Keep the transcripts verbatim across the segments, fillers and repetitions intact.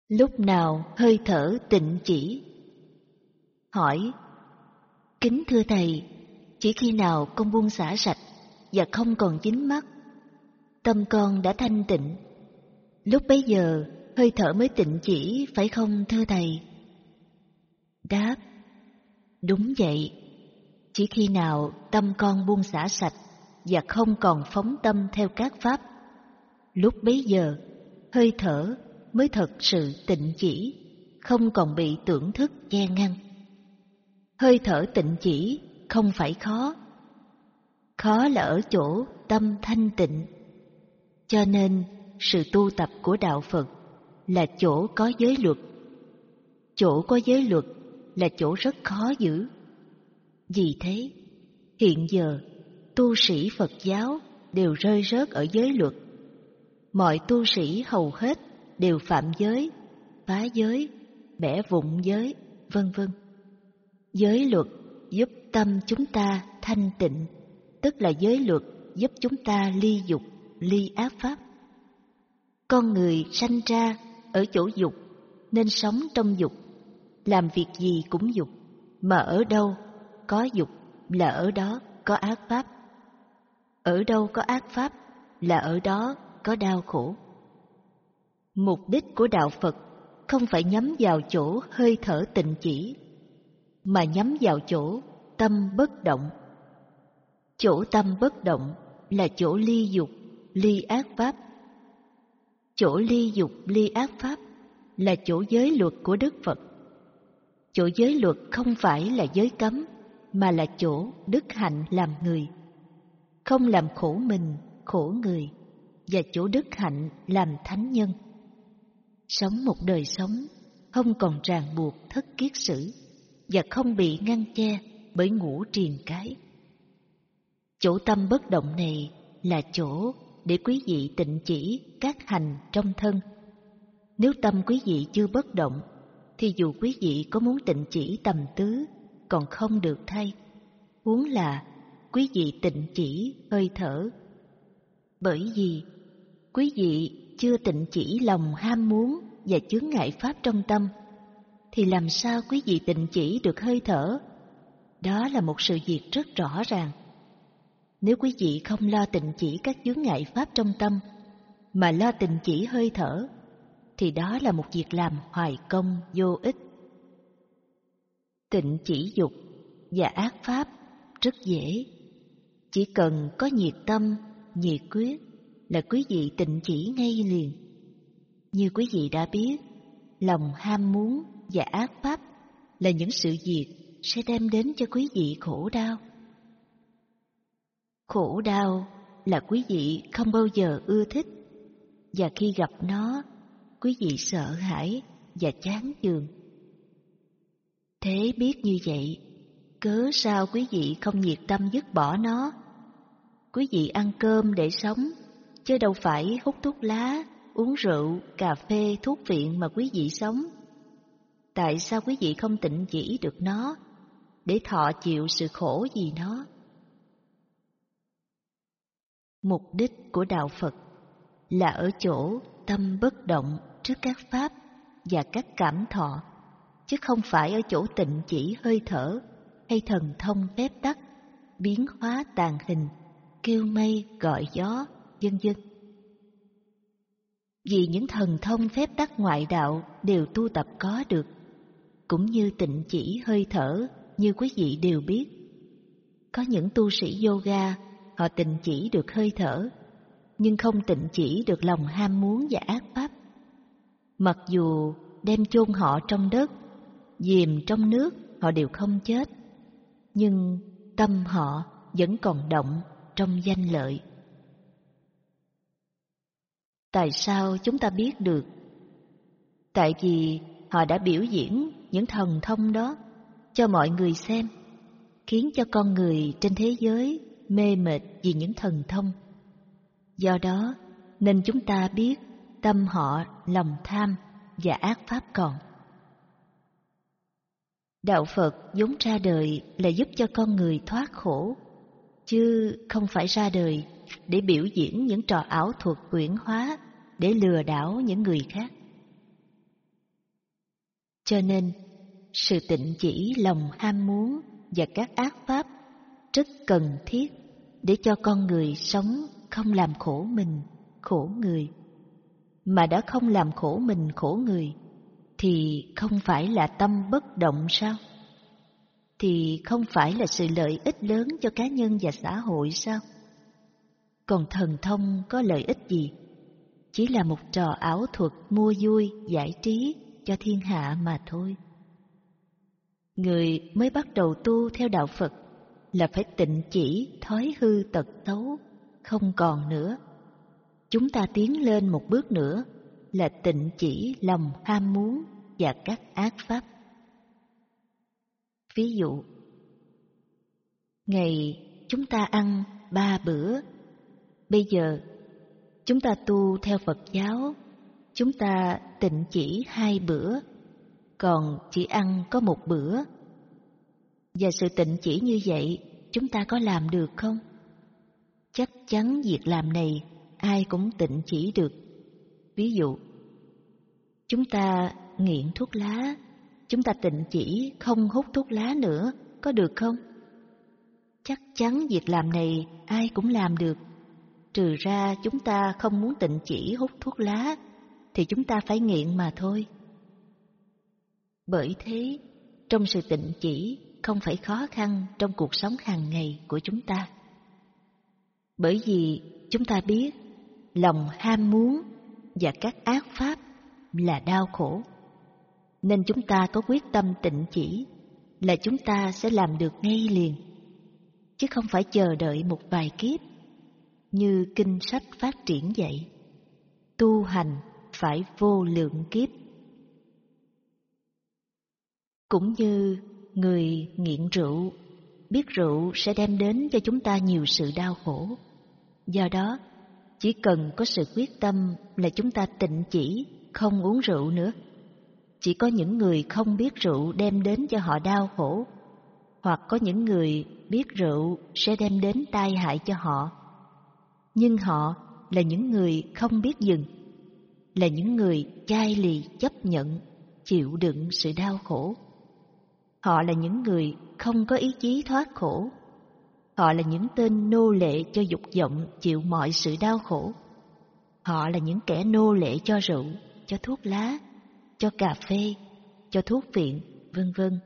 Lúc nào hơi thở tịnh chỉ? Hỏi: Kính thưa Thầy, chỉ khi nào con buông xả sạch và không còn dính mắc, tâm con đã thanh tịnh, lúc bấy giờ hơi thở mới tịnh chỉ, phải không thưa Thầy? Đáp: Đúng vậy. Chỉ khi nào tâm con buông xả sạch và không còn phóng tâm theo các pháp, lúc bấy giờ hơi thở mới thật sự tịnh chỉ, không còn bị tưởng thức che ngăn. Hơi thở tịnh chỉ không phải khó, khó là ở chỗ tâm thanh tịnh. Cho nên sự tu tập của đạo Phật là chỗ có giới luật. Chỗ có giới luật là chỗ rất khó giữ. Vì thế, hiện giờ tu sĩ Phật giáo đều rơi rớt ở giới luật. Mọi tu sĩ hầu hết đều phạm giới, phá giới, bẻ vụn giới, vân vân. Giới luật giúp tâm chúng ta thanh tịnh, tức là giới luật giúp chúng ta ly dục, ly ác pháp. Con người sanh ra ở chỗ dục nên sống trong dục, làm việc gì cũng dục, mà ở đâu có dục là ở đó có ác pháp. Ở đâu có ác pháp là ở đó có đau khổ. Mục đích của đạo Phật không phải nhắm vào chỗ hơi thở tịnh chỉ, mà nhắm vào chỗ tâm bất động. Chỗ tâm bất động là chỗ ly dục, ly ác pháp. Chỗ ly dục, ly ác pháp là chỗ giới luật của Đức Phật. Chỗ giới luật không phải là giới cấm, mà là chỗ đức hạnh làm người, không làm khổ mình, khổ người, và chỗ đức hạnh làm thánh nhân. Sống một đời sống không còn ràng buộc thất kiết sử và không bị ngăn che bởi ngũ triền cái. Chỗ tâm bất động này là chỗ để quý vị tịnh chỉ các hành trong thân. Nếu tâm quý vị chưa bất động, thì dù quý vị có muốn tịnh chỉ tầm tứ còn không được thay, huống là quý vị tịnh chỉ hơi thở. Bởi vì quý vị chưa tịnh chỉ lòng ham muốn và chướng ngại pháp trong tâm, thì làm sao quý vị tịnh chỉ được hơi thở? Đó là một sự việc rất rõ ràng. Nếu quý vị không lo tịnh chỉ các chướng ngại pháp trong tâm, mà lo tịnh chỉ hơi thở, thì đó là một việc làm hoài công vô ích. Tịnh chỉ dục và ác pháp rất dễ. Chỉ cần có nhiệt tâm, nhiệt quyết là quý vị tịnh chỉ ngay liền. Như quý vị đã biết, lòng ham muốn và ác pháp là những sự việc sẽ đem đến cho quý vị khổ đau. Khổ đau là quý vị không bao giờ ưa thích, và khi gặp nó, quý vị sợ hãi và chán chường. Thế biết như vậy, cớ sao quý vị không nhiệt tâm dứt bỏ nó? Quý vị ăn cơm để sống, chứ đâu phải hút thuốc lá, uống rượu, cà phê, thuốc viện mà quý vị sống. Tại sao quý vị không tịnh chỉ được nó, để thọ chịu sự khổ vì nó? Mục đích của đạo Phật là ở chỗ tâm bất động trước các pháp và các cảm thọ, chứ không phải ở chỗ tịnh chỉ hơi thở hay thần thông phép tắc, biến hóa tàn hình, kêu mây gọi gió, vân vân. Vì những thần thông phép tắc ngoại đạo đều tu tập có được, cũng như tịnh chỉ hơi thở như quý vị đều biết. Có những tu sĩ yoga, họ tịnh chỉ được hơi thở, nhưng không tịnh chỉ được lòng ham muốn và ác pháp. Mặc dù đem chôn họ trong đất, dìm trong nước, họ đều không chết, nhưng tâm họ vẫn còn động trong danh lợi. Tại sao chúng ta biết được? Tại vì họ đã biểu diễn những thần thông đó cho mọi người xem, khiến cho con người trên thế giới mê mệt vì những thần thông. Do đó nên chúng ta biết tâm họ lòng tham và ác pháp còn. Đạo Phật vốn ra đời là giúp cho con người thoát khổ, chứ không phải ra đời để biểu diễn những trò ảo thuật quyển hóa để lừa đảo những người khác. Cho nên, sự tịnh chỉ lòng ham muốn và các ác pháp rất cần thiết để cho con người sống không làm khổ mình, khổ người. Mà đã không làm khổ mình, khổ người, thì không phải là tâm bất động sao? Thì không phải là sự lợi ích lớn cho cá nhân và xã hội sao? Còn thần thông có lợi ích gì? Chỉ là một trò ảo thuật mua vui, giải trí cho thiên hạ mà thôi. Người mới bắt đầu tu theo đạo Phật là phải tịnh chỉ thói hư tật xấu, không còn nữa. Chúng ta tiến lên một bước nữa là tịnh chỉ lòng ham muốn và các ác pháp. Ví dụ, ngày chúng ta ăn ba bữa, bây giờ chúng ta tu theo Phật giáo, chúng ta tịnh chỉ hai bữa, còn chỉ ăn có một bữa. Và sự tịnh chỉ như vậy, chúng ta có làm được không? Chắc chắn việc làm này ai cũng tịnh chỉ được. Ví dụ, chúng ta nghiện thuốc lá, chúng ta tịnh chỉ không hút thuốc lá nữa, có được không? Chắc chắn việc làm này ai cũng làm được. Trừ ra chúng ta không muốn tịnh chỉ hút thuốc lá, thì chúng ta phải nghiện mà thôi. Bởi thế, trong sự tịnh chỉ không phải khó khăn trong cuộc sống hàng ngày của chúng ta. Bởi vì chúng ta biết lòng ham muốn và các ác pháp là đau khổ, nên chúng ta có quyết tâm tịnh chỉ là chúng ta sẽ làm được ngay liền, chứ không phải chờ đợi một vài kiếp. Như kinh sách phát triển dạy, tu hành phải vô lượng kiếp. Cũng như người nghiện rượu, biết rượu sẽ đem đến cho chúng ta nhiều sự đau khổ. Do đó, chỉ cần có sự quyết tâm là chúng ta tịnh chỉ, không uống rượu nữa. Chỉ có những người không biết rượu đem đến cho họ đau khổ, hoặc có những người biết rượu sẽ đem đến tai hại cho họ. Nhưng họ là những người không biết dừng, là những người chai lì chấp nhận, chịu đựng sự đau khổ. Họ là những người không có ý chí thoát khổ. Họ là những tên nô lệ cho dục vọng chịu mọi sự đau khổ. Họ là những kẻ nô lệ cho rượu, cho thuốc lá, cho cà phê, cho thuốc viện, vân vân.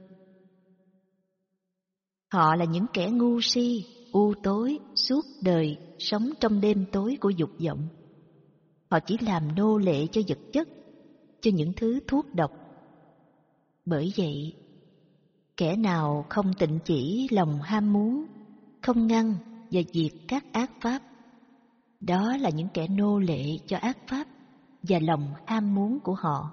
Họ là những kẻ ngu si, u tối, suốt đời sống trong đêm tối của dục vọng. Họ chỉ làm nô lệ cho vật chất, cho những thứ thuốc độc. Bởi vậy, kẻ nào không tịnh chỉ lòng ham muốn, không ngăn và diệt các ác pháp, đó là những kẻ nô lệ cho ác pháp và lòng ham muốn của họ.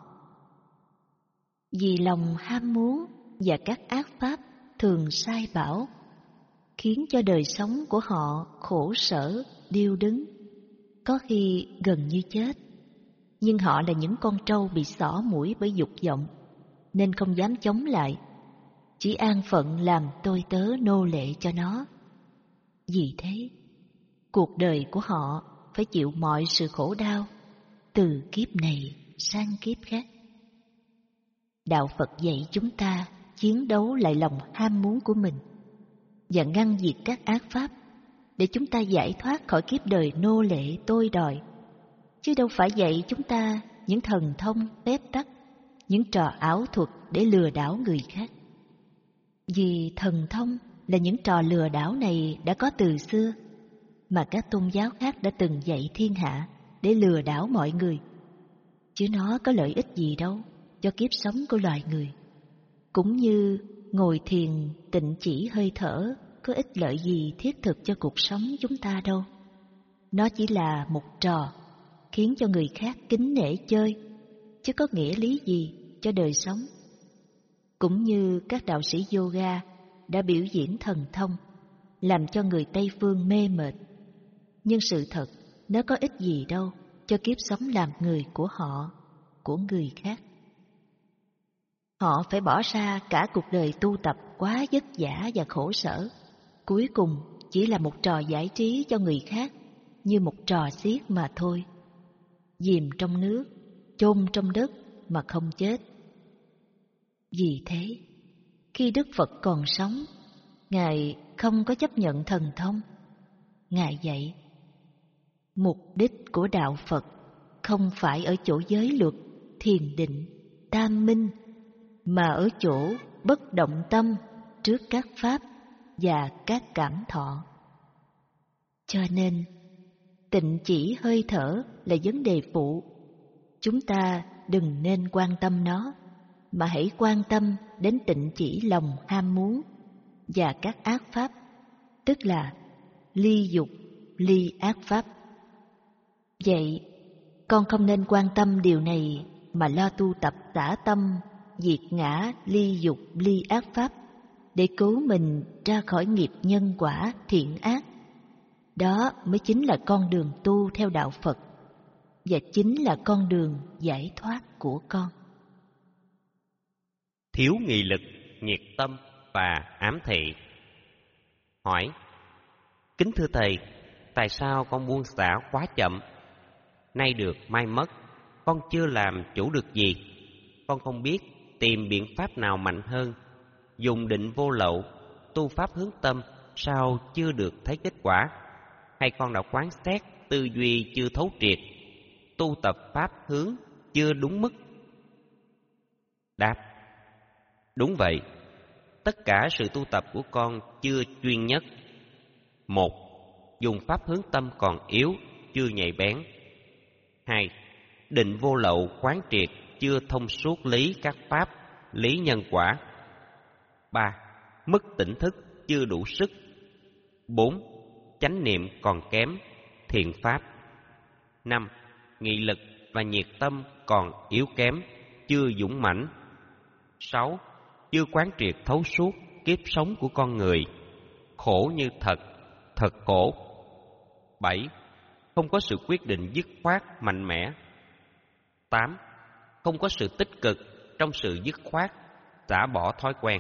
Vì lòng ham muốn và các ác pháp thường sai bảo, khiến cho đời sống của họ khổ sở, điêu đứng, có khi gần như chết. Nhưng họ là những con trâu bị xỏ mũi bởi dục vọng, nên không dám chống lại, chỉ an phận làm tôi tớ nô lệ cho nó. Vì thế, cuộc đời của họ phải chịu mọi sự khổ đau, từ kiếp này sang kiếp khác. Đạo Phật dạy chúng ta chiến đấu lại lòng ham muốn của mình và ngăn diệt các ác pháp, để chúng ta giải thoát khỏi kiếp đời nô lệ tôi đòi, chứ đâu phải dạy chúng ta những thần thông phép tắc, những trò ảo thuật để lừa đảo người khác. Vì thần thông là những trò lừa đảo này đã có từ xưa, mà các tôn giáo khác đã từng dạy thiên hạ để lừa đảo mọi người, chứ nó có lợi ích gì đâu cho kiếp sống của loài người. Cũng như ngồi thiền tịnh chỉ hơi thở có ích lợi gì thiết thực cho cuộc sống chúng ta đâu. Nó chỉ là một trò khiến cho người khác kính nể chơi, chứ có nghĩa lý gì cho đời sống. Cũng như các đạo sĩ yoga đã biểu diễn thần thông, làm cho người Tây phương mê mệt. Nhưng sự thật, nó có ích gì đâu cho kiếp sống làm người của họ, của người khác. Họ phải bỏ ra cả cuộc đời tu tập quá vất vả và khổ sở, cuối cùng chỉ là một trò giải trí cho người khác, như một trò xiết mà thôi. Dìm trong nước, chôn trong đất mà không chết. Vì thế, khi Đức Phật còn sống, Ngài không có chấp nhận thần thông. Ngài dạy, mục đích của đạo Phật không phải ở chỗ giới luật, thiền định, tam minh, mà ở chỗ bất động tâm trước các pháp và các cảm thọ. Cho nên, tịnh chỉ hơi thở là vấn đề phụ. Chúng ta đừng nên quan tâm nó, mà hãy quan tâm đến tịnh chỉ lòng ham muốn và các ác pháp, tức là ly dục, ly ác pháp. Vậy, con không nên quan tâm điều này mà lo tu tập xả tâm, diệt ngã, ly dục, ly ác pháp để cứu mình ra khỏi nghiệp nhân quả thiện ác. Đó mới chính là con đường tu theo đạo Phật, và chính là con đường giải thoát của con. Thiếu nghị lực, nhiệt tâm và ám thị. Hỏi: kính thưa Thầy, tại sao con buông xả quá chậm? Nay được mai mất, con chưa làm chủ được gì. Con không biết tìm biện pháp nào mạnh hơn. Dùng định vô lậu, tu pháp hướng tâm, sao chưa được thấy kết quả? Hay con đã quán xét, tư duy chưa thấu triệt, tu tập pháp hướng chưa đúng mức? Đáp: đúng vậy, tất cả sự tu tập của con chưa chuyên nhất. Một, dùng pháp hướng tâm còn yếu, chưa nhạy bén. Hai, định vô lậu quán triệt chưa thông suốt lý các pháp, lý nhân quả. Ba, mức tỉnh thức chưa đủ sức. Bốn, chánh niệm còn kém, thiện pháp. Năm, nghị lực và nhiệt tâm còn yếu kém, chưa dũng mãnh. Sáu, chưa quán triệt thấu suốt kiếp sống của con người, khổ như thật, thật khổ. Bảy, không có sự quyết định dứt khoát mạnh mẽ. Tám, không có sự tích cực trong sự dứt khoát, xả bỏ thói quen.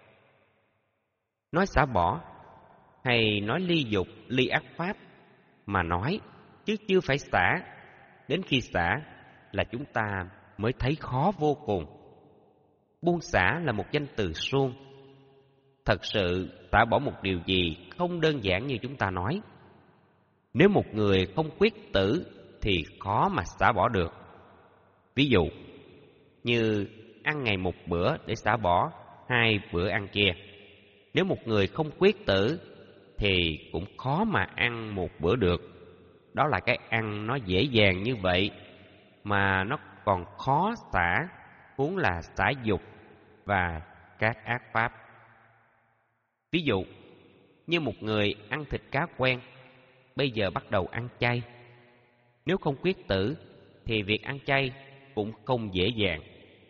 Nói xả bỏ hay nói ly dục, ly ác pháp mà nói, chứ chưa phải xả. Đến khi xả là chúng ta mới thấy khó vô cùng. Buông xả là một danh từ suông. Thật sự xả bỏ một điều gì không đơn giản như chúng ta nói. Nếu một người không quyết tử thì khó mà xả bỏ được. Ví dụ như ăn ngày một bữa để xả bỏ hai bữa ăn kia. Nếu một người không quyết tử thì cũng khó mà ăn một bữa được. Đó là cái ăn nó dễ dàng như vậy mà nó còn khó xả, huống là xả dục và các ác pháp. Ví dụ như một người ăn thịt cá quen, bây giờ bắt đầu ăn chay. Nếu không quyết tử thì việc ăn chay cũng không dễ dàng.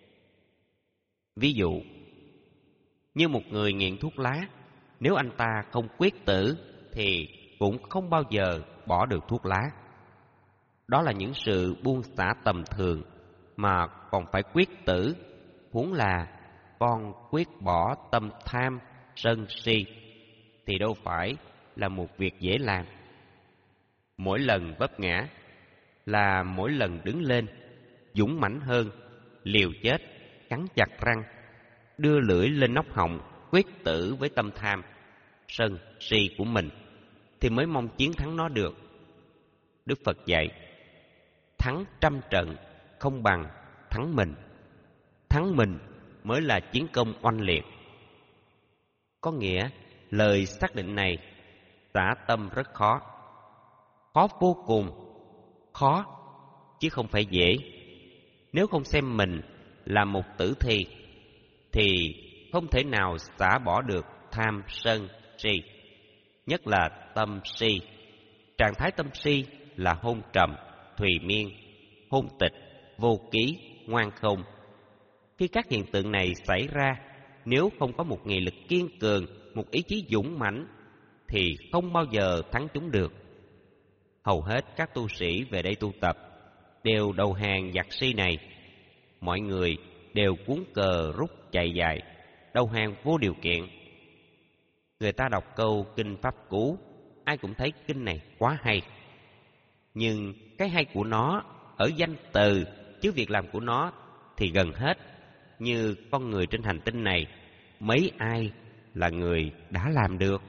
Ví dụ như một người nghiện thuốc lá, nếu anh ta không quyết tử thì cũng không bao giờ bỏ được thuốc lá. Đó là những sự buông xả tầm thường mà còn phải quyết tử, huống là con quyết bỏ tâm tham, sân si thì đâu phải là một việc dễ làm. Mỗi lần vấp ngã là mỗi lần đứng lên, dũng mãnh hơn, liều chết, cắn chặt răng, đưa lưỡi lên nóc họng, quyết tử với tâm tham, sân si của mình thì mới mong chiến thắng nó được. Đức Phật dạy, thắng trăm trận không bằng thắng mình. Thắng mình mới là chiến công oanh liệt. Có nghĩa lời xác định này xả tâm rất khó. Khó vô cùng, khó chứ không phải dễ. Nếu không xem mình là một tử thi thì không thể nào xả bỏ được tham sân si. Nhất là tâm si. Trạng thái tâm si là hôn trầm, thùy miên, hôn tịch, vô ký, ngoan không. Khi các hiện tượng này xảy ra, nếu không có một nghị lực kiên cường, một ý chí dũng mãnh thì không bao giờ thắng chúng được. Hầu hết các tu sĩ về đây tu tập đều đầu hàng giặc si này. Mọi người đều cuốn cờ rút chạy dài, đầu hàng vô điều kiện. Người ta đọc câu kinh Pháp Cú, ai cũng thấy kinh này quá hay. Nhưng cái hay của nó ở danh từ, chứ việc làm của nó thì gần hết như con người trên hành tinh này, mấy ai là người đã làm được?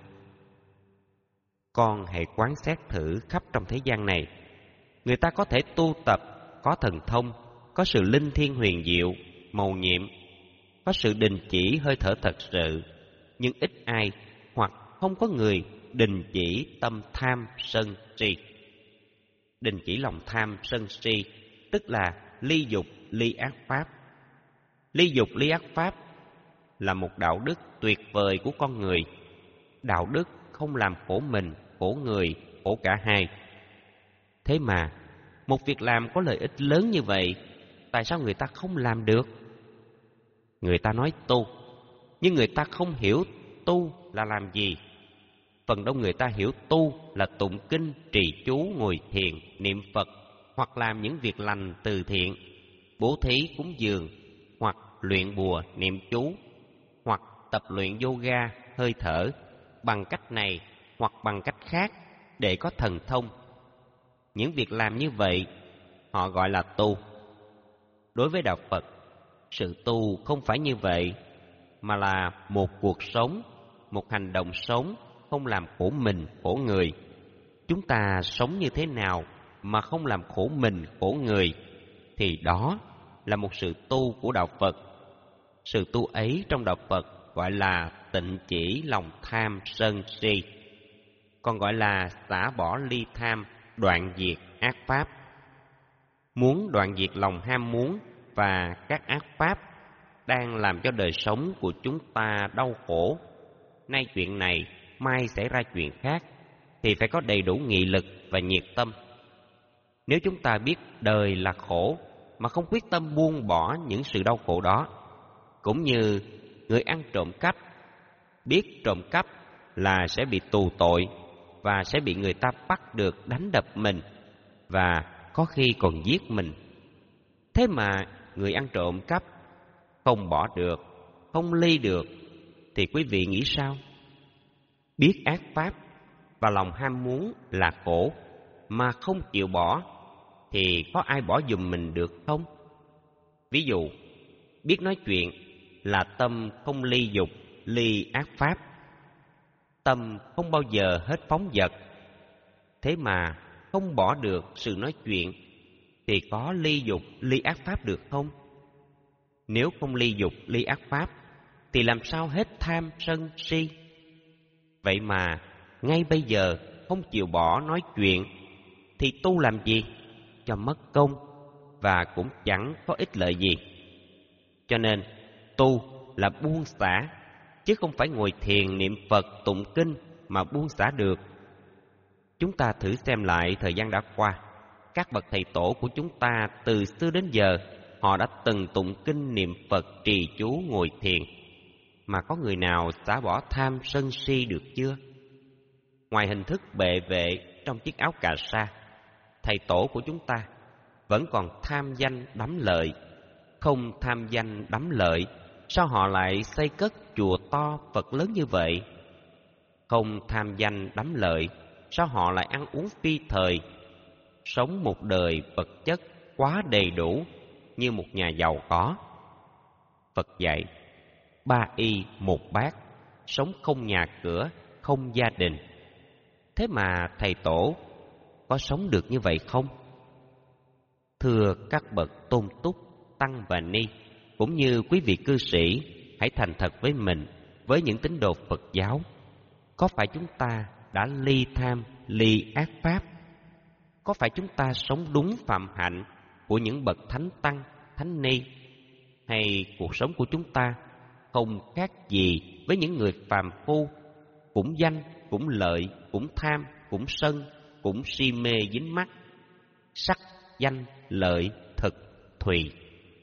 Con hãy quán xét thử khắp trong thế gian này. Người ta có thể tu tập, có thần thông, có sự linh thiêng huyền diệu, mầu nhiệm, có sự đình chỉ hơi thở thật sự, nhưng ít ai hoặc không có người đình chỉ tâm tham sân si. Đình chỉ lòng tham sân si tức là ly dục ly ác pháp. Ly dục ly ác pháp là một đạo đức tuyệt vời của con người. Đạo đức không làm khổ mình, khổ người, khổ cả hai. Thế mà một việc làm có lợi ích lớn như vậy, tại sao người ta không làm được? Người ta nói tu, nhưng người ta không hiểu tu là làm gì. Phần đông người ta hiểu tu là tụng kinh, trì chú, ngồi thiền, niệm Phật, hoặc làm những việc lành từ thiện, bố thí cúng dường, hoặc luyện bùa niệm chú, hoặc tập luyện yoga, hơi thở, bằng cách này hoặc bằng cách khác để có thần thông. Những việc làm như vậy họ gọi là tu. Đối với đạo Phật, sự tu không phải như vậy, mà là một cuộc sống, một hành động sống không làm khổ mình, khổ người. Chúng ta sống như thế nào mà không làm khổ mình, khổ người, thì đó là một sự tu của đạo Phật. Sự tu ấy trong đạo Phật gọi là tịnh chỉ lòng tham sân si, còn gọi là xả bỏ ly tham, đoạn diệt ác pháp. Muốn đoạn diệt lòng ham muốn và các ác pháp đang làm cho đời sống của chúng ta đau khổ, nay chuyện này, mai xảy ra chuyện khác, thì phải có đầy đủ nghị lực và nhiệt tâm. Nếu chúng ta biết đời là khổ mà không quyết tâm buông bỏ những sự đau khổ đó, cũng như người ăn trộm cắp biết trộm cắp là sẽ bị tù tội và sẽ bị người ta bắt được đánh đập mình và có khi còn giết mình. Thế mà người ăn trộm cắp không bỏ được, không ly được, thì quý vị nghĩ sao? Biết ác pháp và lòng ham muốn là khổ mà không chịu bỏ, thì có ai bỏ giùm mình được không? Ví dụ, biết nói chuyện là tâm không ly dục, ly ác pháp. Tâm không bao giờ hết phóng dật. Thế mà không bỏ được sự nói chuyện, thì có ly dục, ly ác pháp được không? Nếu không ly dục, ly ác pháp, thì làm sao hết tham, sân, si? Vậy mà ngay bây giờ không chịu bỏ nói chuyện, thì tu làm gì? Cho mất công và cũng chẳng có ích lợi gì. Cho nên tu là buông xả, chứ không phải ngồi thiền niệm Phật tụng kinh mà buông xả được. Chúng ta thử xem lại thời gian đã qua, các bậc thầy tổ của chúng ta từ xưa đến giờ, họ đã từng tụng kinh niệm Phật, trì chú, ngồi thiền, mà có người nào xả bỏ tham sân si được chưa? Ngoài hình thức bệ vệ trong chiếc áo cà sa, thầy tổ của chúng ta vẫn còn tham danh đắm lợi. Không tham danh đắm lợi, sao họ lại xây cất chùa to Phật lớn như vậy? Không tham danh đắm lợi, sao họ lại ăn uống phi thời, sống một đời vật chất quá đầy đủ như một nhà giàu có? Phật dạy ba y một bát, sống không nhà cửa, không gia đình. Thế mà thầy tổ có sống được như vậy không? Thưa các bậc tôn túc, tăng và ni, cũng như quý vị cư sĩ, hãy thành thật với mình, với những tín đồ Phật giáo. Có phải chúng ta đã ly tham, ly ác pháp? Có phải chúng ta sống đúng phạm hạnh của những bậc thánh tăng, thánh ni? Hay cuộc sống của chúng ta không khác gì với những người phàm phu, cũng danh, cũng lợi, cũng tham, cũng sân, cũng si mê dính mắc, sắc, danh, lợi, thực, thùy?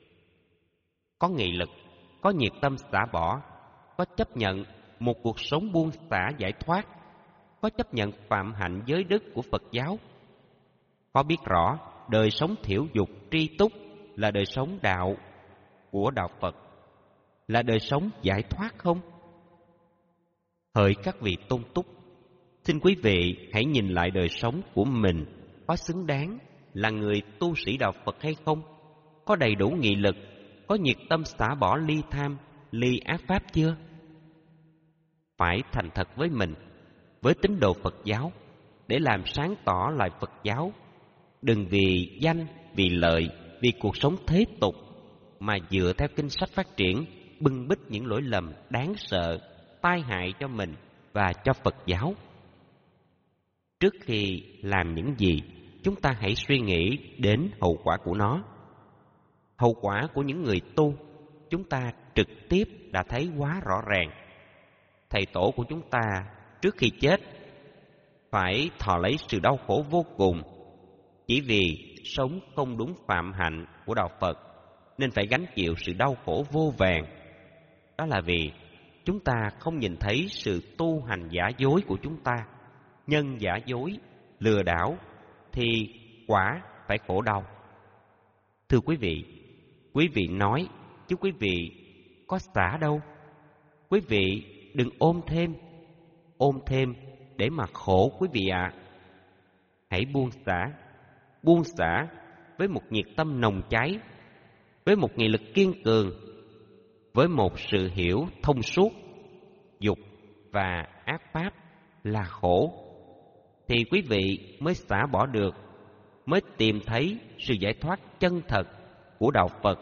Có nghị lực, có nhiệt tâm xả bỏ, có chấp nhận một cuộc sống buông xả giải thoát, có chấp nhận phạm hạnh giới đức của Phật giáo, có biết rõ đời sống thiểu dục tri túc là đời sống đạo của đạo Phật, là đời sống giải thoát không? Hỡi các vị tôn túc, xin quý vị hãy nhìn lại đời sống của mình, có xứng đáng là người tu sĩ đạo Phật hay không? Có đầy đủ nghị lực, có nhiệt tâm xả bỏ ly tham, ly ác pháp chưa? Phải thành thật với mình, với tín đồ Phật giáo, để làm sáng tỏ lại Phật giáo. Đừng vì danh, vì lợi, vì cuộc sống thế tục mà dựa theo kinh sách phát triển, bưng bít những lỗi lầm đáng sợ, tai hại cho mình và cho Phật giáo. Trước khi làm những gì, chúng ta hãy suy nghĩ đến hậu quả của nó. Hậu quả của những người tu, chúng ta trực tiếp đã thấy quá rõ ràng. Thầy tổ của chúng ta trước khi chết phải thọ lấy sự đau khổ vô cùng, chỉ vì sống không đúng phạm hạnh của đạo Phật, nên phải gánh chịu sự đau khổ vô vàn. Đó là vì chúng ta không nhìn thấy sự tu hành giả dối của chúng ta. Nhân giả dối, lừa đảo thì quả phải khổ đau. Thưa quý vị, quý vị nói, chứ quý vị có xả đâu. Quý vị đừng ôm thêm, ôm thêm để mà khổ quý vị ạ. À. Hãy buông xả, buông xả với một nhiệt tâm nồng cháy, với một nghị lực kiên cường, với một sự hiểu thông suốt. Dục và ác pháp là khổ, thì quý vị mới xả bỏ được, mới tìm thấy sự giải thoát chân thật của đạo Phật.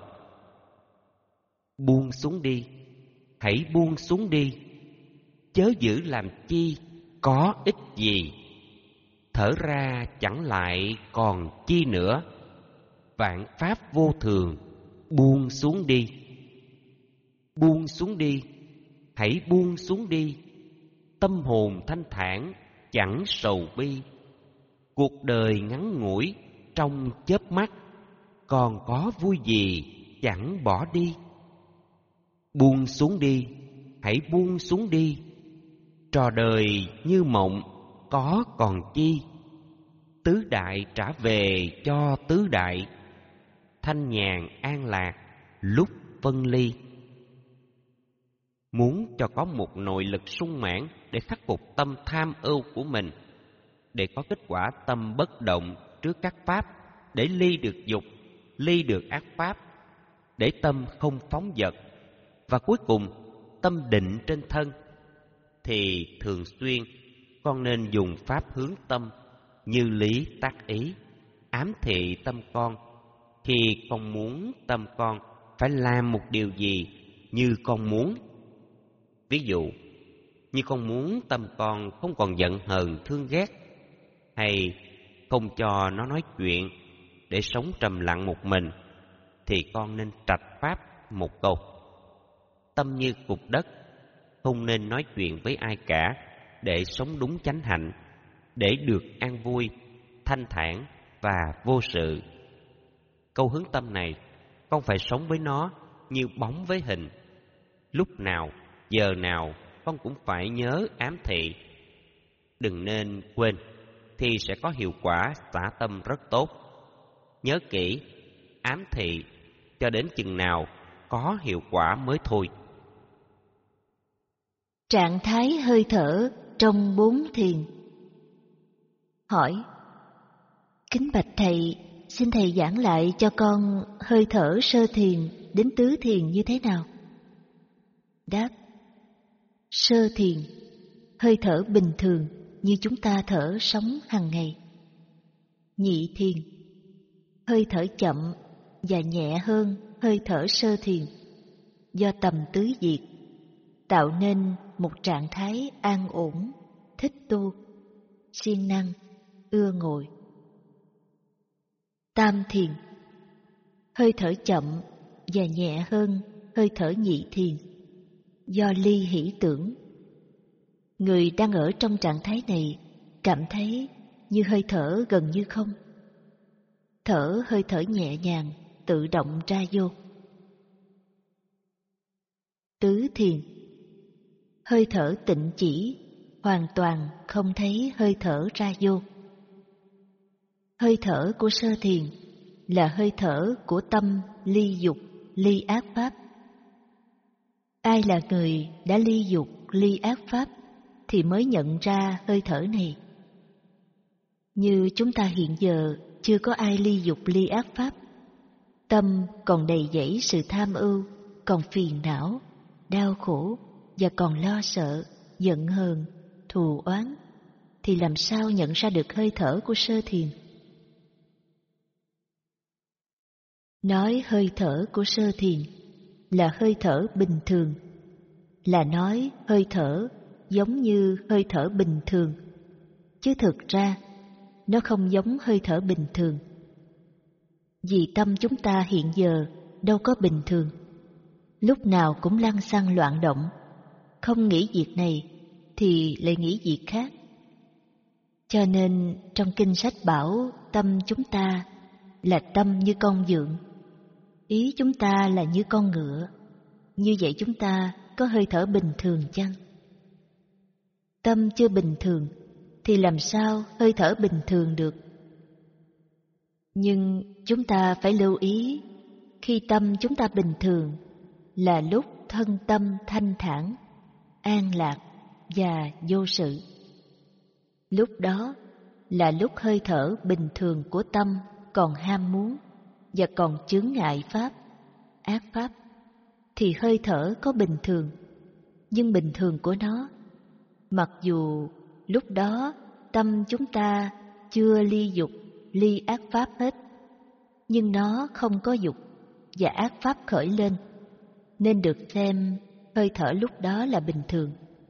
Buông xuống đi, hãy buông xuống đi, chớ giữ làm chi có ích gì. Thở ra chẳng lại còn chi nữa, vạn pháp vô thường, buông xuống đi. Buông xuống đi, hãy buông xuống đi, tâm hồn thanh thản, chẳng sầu bi. Cuộc đời ngắn ngủi trong chớp mắt, còn có vui gì chẳng bỏ đi. Buông xuống đi, hãy buông xuống đi, trò đời như mộng có còn chi. Tứ đại trả về cho tứ đại, thanh nhàn an lạc lúc phân ly. Muốn cho có một nội lực sung mãn để khắc phục tâm tham ưu của mình, để có kết quả tâm bất động trước các pháp, để ly được dục, ly được ác pháp, để tâm không phóng dật, và cuối cùng tâm định trên thân, thì thường xuyên con nên dùng pháp hướng tâm như lý tác ý, ám thị tâm con khi con muốn tâm con phải làm một điều gì như con muốn. Ví dụ, như con muốn tâm con không còn giận hờn thương ghét, hay không cho nó nói chuyện để sống trầm lặng một mình, thì con nên trạch pháp một câu: tâm như cục đất, không nên nói chuyện với ai cả, để sống đúng chánh hạnh, để được an vui, thanh thản và vô sự. Câu hướng tâm này, con phải sống với nó như bóng với hình. Lúc nào, giờ nào con cũng phải nhớ ám thị. Đừng nên quên, thì sẽ có hiệu quả xả tâm rất tốt. Nhớ kỹ, ám thị cho đến chừng nào có hiệu quả mới thôi. Trạng thái hơi thở trong bốn thiền. Hỏi: kính bạch thầy, xin thầy giảng lại cho con hơi thở sơ thiền đến tứ thiền như thế nào? Đáp: sơ thiền, hơi thở bình thường như chúng ta thở sống hàng ngày. Nhị thiền, hơi thở chậm và nhẹ hơn hơi thở sơ thiền, do tầm tứ diệt, tạo nên một trạng thái an ổn, thích tu, siêng năng, ưa ngồi. Tam thiền, hơi thở chậm và nhẹ hơn hơi thở nhị thiền, do ly hỷ tưởng. Người đang ở trong trạng thái này cảm thấy như hơi thở gần như không. Thở hơi thở nhẹ nhàng tự động ra vô. Tứ thiền, hơi thở tịnh chỉ, hoàn toàn không thấy hơi thở ra vô. Hơi thở của sơ thiền là hơi thở của tâm ly dục, ly ác pháp. Ai là người đã ly dục, ly ác pháp thì mới nhận ra hơi thở này. Như chúng ta hiện giờ chưa có ai ly dục ly ác pháp. tâm còn đầy dẫy sự tham ưu, còn phiền não, đau khổ và còn lo sợ, giận hờn, thù oán, thì làm sao nhận ra được hơi thở của sơ thiền? Nói hơi thở của sơ thiền là hơi thở bình thường, là nói hơi thở giống như hơi thở bình thường, chứ thực ra nó không giống hơi thở bình thường. Vì tâm chúng ta hiện giờ đâu có bình thường, lúc nào cũng lăng xăng loạn động, không nghĩ việc này thì lại nghĩ việc khác. Cho nên trong kinh sách bảo tâm chúng ta là tâm như con vượn, ý chúng ta là như con ngựa. Như vậy chúng ta có hơi thở bình thường chăng? Tâm chưa bình thường thì làm sao hơi thở bình thường được? Nhưng chúng ta phải lưu ý, khi tâm chúng ta bình thường là lúc thân tâm thanh thản, an lạc và vô sự. Lúc đó là lúc hơi thở bình thường của tâm còn ham muốn và còn chướng ngại pháp, ác pháp, thì hơi thở có bình thường, nhưng bình thường của nó, mặc dù lúc đó tâm chúng ta chưa ly dục, ly ác pháp hết, nhưng nó không có dục và ác pháp khởi lên, nên được xem hơi thở lúc đó là bình thường.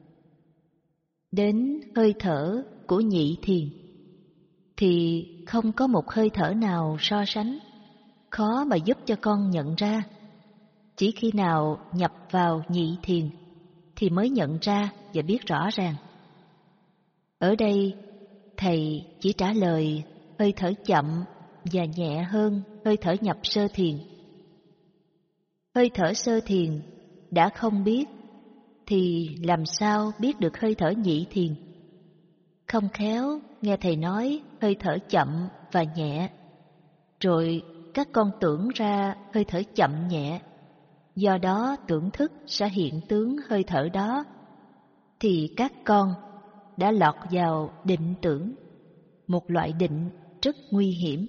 Đến hơi thở của nhị thiền thì không có một hơi thở nào so sánh, khó mà giúp cho con nhận ra. Chỉ khi nào nhập vào nhị thiền thì mới nhận ra và biết rõ ràng. Ở đây thầy chỉ trả lời hơi thở chậm và nhẹ hơn hơi thở nhập sơ thiền. Hơi thở sơ thiền đã không biết thì làm sao biết được hơi thở nhị thiền? Không khéo nghe thầy nói hơi thở chậm và nhẹ, rồi các con tưởng ra hơi thở chậm nhẹ, do đó tưởng thức sẽ hiện tướng hơi thở đó, thì các con đã lọt vào định tưởng, một loại định rất nguy hiểm.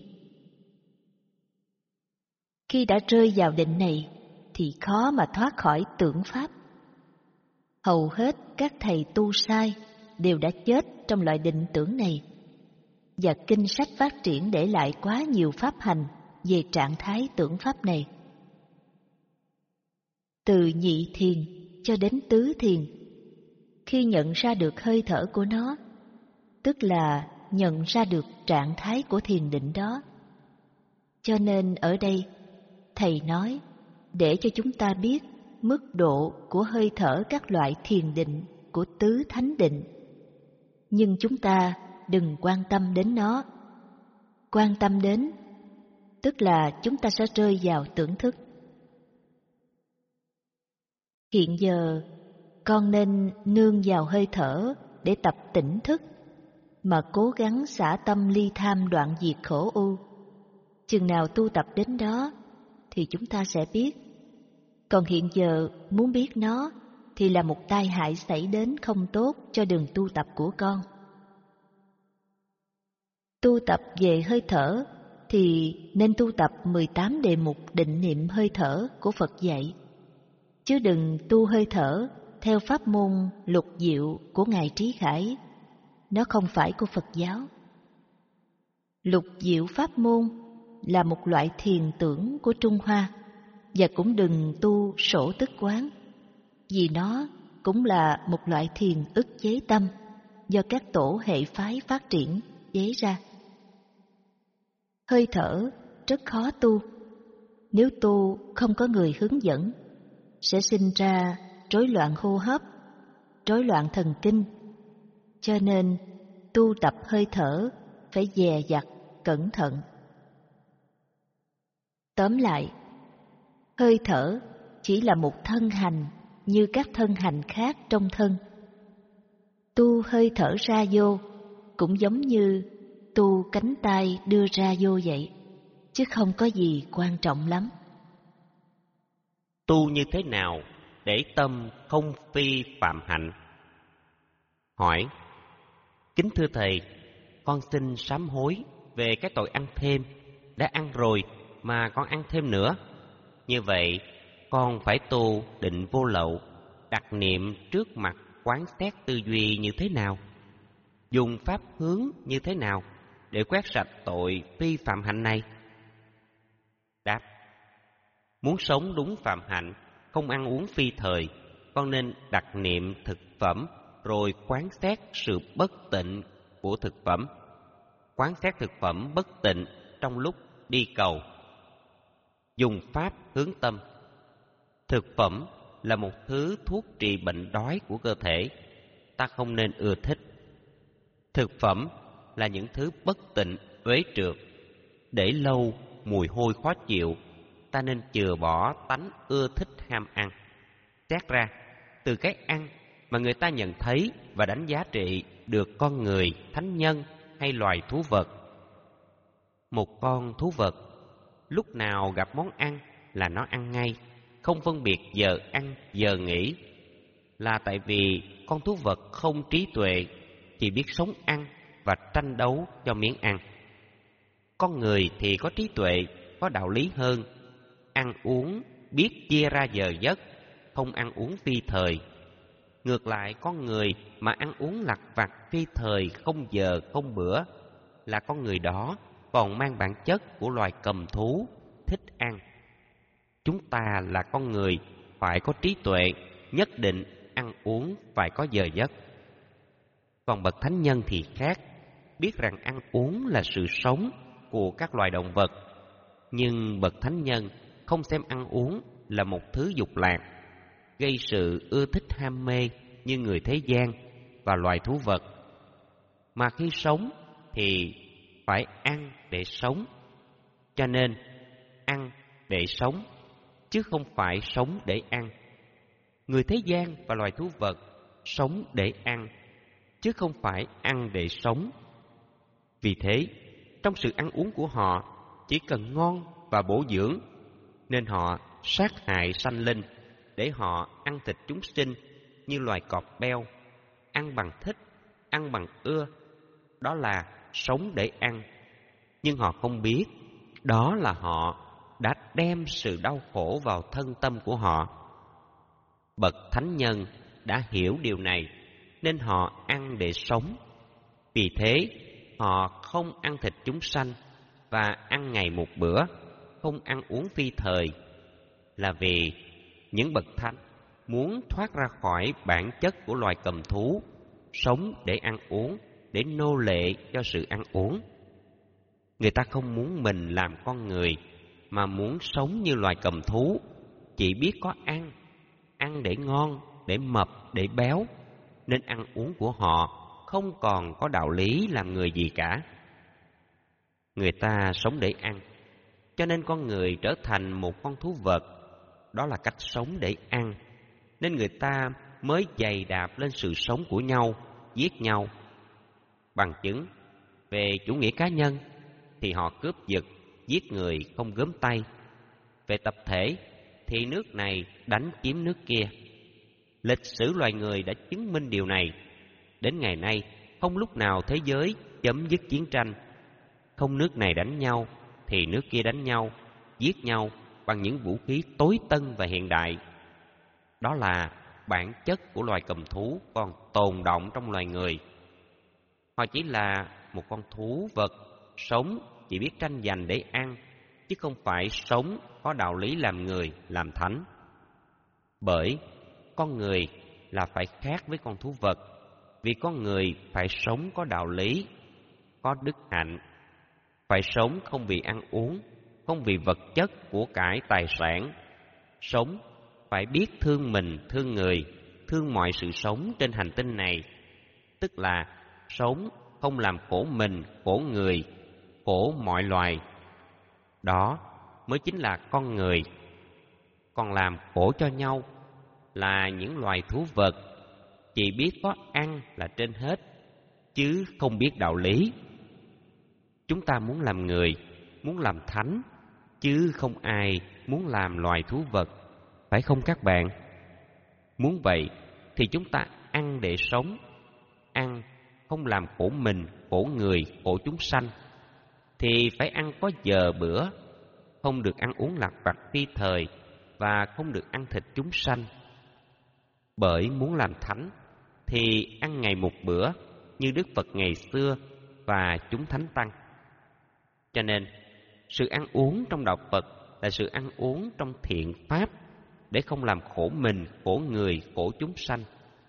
Khi đã rơi vào định này thì khó mà thoát khỏi tưởng pháp. Hầu hết các thầy tu sai đều đã chết trong loại định tưởng này, và kinh sách phát triển để lại quá nhiều pháp hành về trạng thái tưởng pháp này. Từ nhị thiền cho đến tứ thiền, khi nhận ra được hơi thở của nó, tức là nhận ra được trạng thái của thiền định đó. Cho nên ở đây thầy nói để cho chúng ta biết mức độ của hơi thở các loại thiền định của tứ thánh định, nhưng chúng ta đừng quan tâm đến nó. Quan tâm đến tức là chúng ta sẽ rơi vào tưởng thức. Hiện giờ con nên nương vào hơi thở để tập tỉnh thức, mà cố gắng xả tâm ly tham đoạn diệt khổ ưu. Chừng nào tu tập đến đó thì chúng ta sẽ biết. Còn hiện giờ muốn biết nó thì là một tai hại xảy đến không tốt cho đường tu tập của con. Tu tập về hơi thở thì nên tu tập mười tám đề mục định niệm hơi thở của Phật dạy, chứ đừng tu hơi thở theo pháp môn lục diệu của Ngài Trí Khải. Nó không phải của Phật giáo. Lục diệu pháp môn là một loại thiền tưởng của Trung Hoa, và cũng đừng tu sổ tức quán, vì nó cũng là một loại thiền ức chế tâm do các tổ hệ phái phát triển chế ra. Hơi thở rất khó tu, nếu tu không có người hướng dẫn, sẽ sinh ra rối loạn hô hấp, rối loạn thần kinh. Cho nên tu tập hơi thở phải dè dặt, cẩn thận. Tóm lại, hơi thở chỉ là một thân hành như các thân hành khác trong thân. Tu hơi thở ra vô cũng giống như tu cánh tay đưa ra vô vậy, chứ không có gì quan trọng lắm. Tu như thế nào để tâm không phi phạm hạnh? Hỏi: kính thưa thầy, con xin sám hối về cái tội ăn thêm, đã ăn rồi mà còn ăn thêm nữa. Như vậy, con phải tu định vô lậu, đặt niệm trước mặt quán xét tư duy như thế nào? Dùng pháp hướng như thế nào để quét sạch tội phi phạm hạnh này? Đáp: muốn sống đúng phạm hạnh, không ăn uống phi thời, con nên đặt niệm thực phẩm rồi quán xét sự bất tịnh của thực phẩm. Quán xét thực phẩm bất tịnh trong lúc đi cầu. Dùng pháp hướng tâm. Thực phẩm là một thứ thuốc trị bệnh đói của cơ thể, ta không nên ưa thích. Thực phẩm là những thứ bất tịnh, uế trượt, để lâu mùi hôi khó chịu, ta nên chừa bỏ tánh ưa thích ham ăn. Xét ra, từ cái ăn mà người ta nhận thấy và đánh giá trị được con người, thánh nhân hay loài thú vật. Một con thú vật, lúc nào gặp món ăn là nó ăn ngay, không phân biệt giờ ăn, giờ nghỉ, là tại vì con thú vật không trí tuệ, chỉ biết sống ăn và tranh đấu cho miếng ăn. Con người thì có trí tuệ, có đạo lý hơn, ăn uống biết chia ra giờ giấc, không ăn uống phi thời. Ngược lại, con người mà ăn uống lặt vặt phi thời, không giờ không bữa, là con người đó còn mang bản chất của loài cầm thú, thích ăn. Chúng ta là con người, phải có trí tuệ, nhất định ăn uống phải có giờ giấc. Còn bậc thánh nhân thì khác, biết rằng ăn uống là sự sống của các loài động vật. Nhưng bậc thánh nhân không xem ăn uống là một thứ dục lạc, gây sự ưa thích ham mê như người thế gian và loài thú vật. Mà khi sống thì phải ăn để sống, cho nên ăn để sống, chứ không phải sống để ăn. Người thế gian và loài thú vật sống để ăn, chứ không phải ăn để sống. Vì thế, trong sự ăn uống của họ chỉ cần ngon và bổ dưỡng, nên họ sát hại sanh linh để họ ăn thịt chúng sinh như loài cọp beo, ăn bằng thích, ăn bằng ưa. Đó là sống để ăn. Nhưng họ không biết, đó là họ đã đem sự đau khổ vào thân tâm của họ. Bậc thánh nhân đã hiểu điều này, nên họ ăn để sống. Vì thế, họ không ăn thịt chúng sanh và ăn ngày một bữa, không ăn uống phi thời, là vì những bậc thánh muốn thoát ra khỏi bản chất của loài cầm thú, sống để ăn uống, để nô lệ cho sự ăn uống. Người ta không muốn mình làm con người, mà muốn sống như loài cầm thú, chỉ biết có ăn, ăn để ngon, để mập, để béo, nên ăn uống của họ không còn có đạo lý làm người gì cả. Người ta sống để ăn, cho nên con người trở thành một con thú vật. Đó là cách sống để ăn, nên người ta mới giày đạp lên sự sống của nhau, giết nhau. Bằng chứng về chủ nghĩa cá nhân thì họ cướp giật, giết người không gớm tay. Về tập thể thì nước này đánh chiếm nước kia. Lịch sử loài người đã chứng minh điều này. Đến ngày nay, không lúc nào thế giới chấm dứt chiến tranh. Không nước này đánh nhau thì nước kia đánh nhau, giết nhau bằng những vũ khí tối tân và hiện đại. Đó là bản chất của loài cầm thú còn tồn động trong loài người. Họ chỉ là một con thú vật sống chỉ biết tranh giành để ăn, chứ không phải sống có đạo lý làm người, làm thánh. Bởi con người là phải khác với con thú vật, vì con người phải sống có đạo lý, có đức hạnh, phải sống không vì ăn uống, không vì vật chất của cải tài sản. Sống phải biết thương mình, thương người, thương mọi sự sống trên hành tinh này, tức là sống không làm khổ mình, khổ người, khổ mọi loài. Đó mới chính là con người. Còn làm khổ cho nhau là những loài thú vật, chỉ biết có ăn là trên hết, chứ không biết đạo lý. Chúng ta muốn làm người, muốn làm thánh, chứ không ai muốn làm loài thú vật, phải không các bạn? Muốn vậy thì chúng ta ăn để sống, ăn không làm khổ mình, khổ người, khổ chúng sanh, thì phải ăn có giờ bữa, không được ăn uống lặt vặt phi thời và không được ăn thịt chúng sanh. Bởi muốn làm thánh thì ăn ngày một bữa như Đức Phật ngày xưa và chúng thánh tăng. Cho nên, sự ăn uống trong đạo Phật là sự ăn uống trong thiện pháp để không làm khổ mình, khổ người, khổ chúng sanh.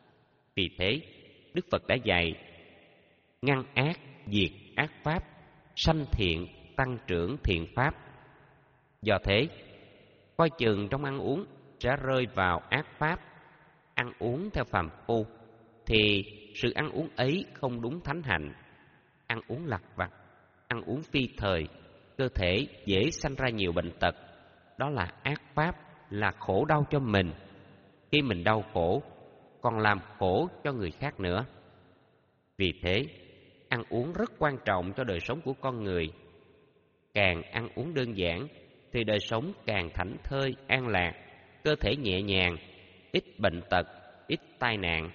Vì thế, Đức Phật đã dạy ngăn ác, diệt ác pháp, sanh thiện, tăng trưởng thiện pháp. Do thế, coi chừng trong ăn uống sẽ rơi vào ác pháp, ăn uống theo phàm phu, thì sự ăn uống ấy không đúng thánh hạnh. Ăn uống lặt vặt, ăn uống phi thời, cơ thể dễ sanh ra nhiều bệnh tật. Đó là ác pháp, là khổ đau cho mình. Khi mình đau khổ, còn làm khổ cho người khác nữa. Vì thế, ăn uống rất quan trọng cho đời sống của con người. Càng ăn uống đơn giản, thì đời sống càng thảnh thơi, an lạc, cơ thể nhẹ nhàng, ít bệnh tật, ít tai nạn.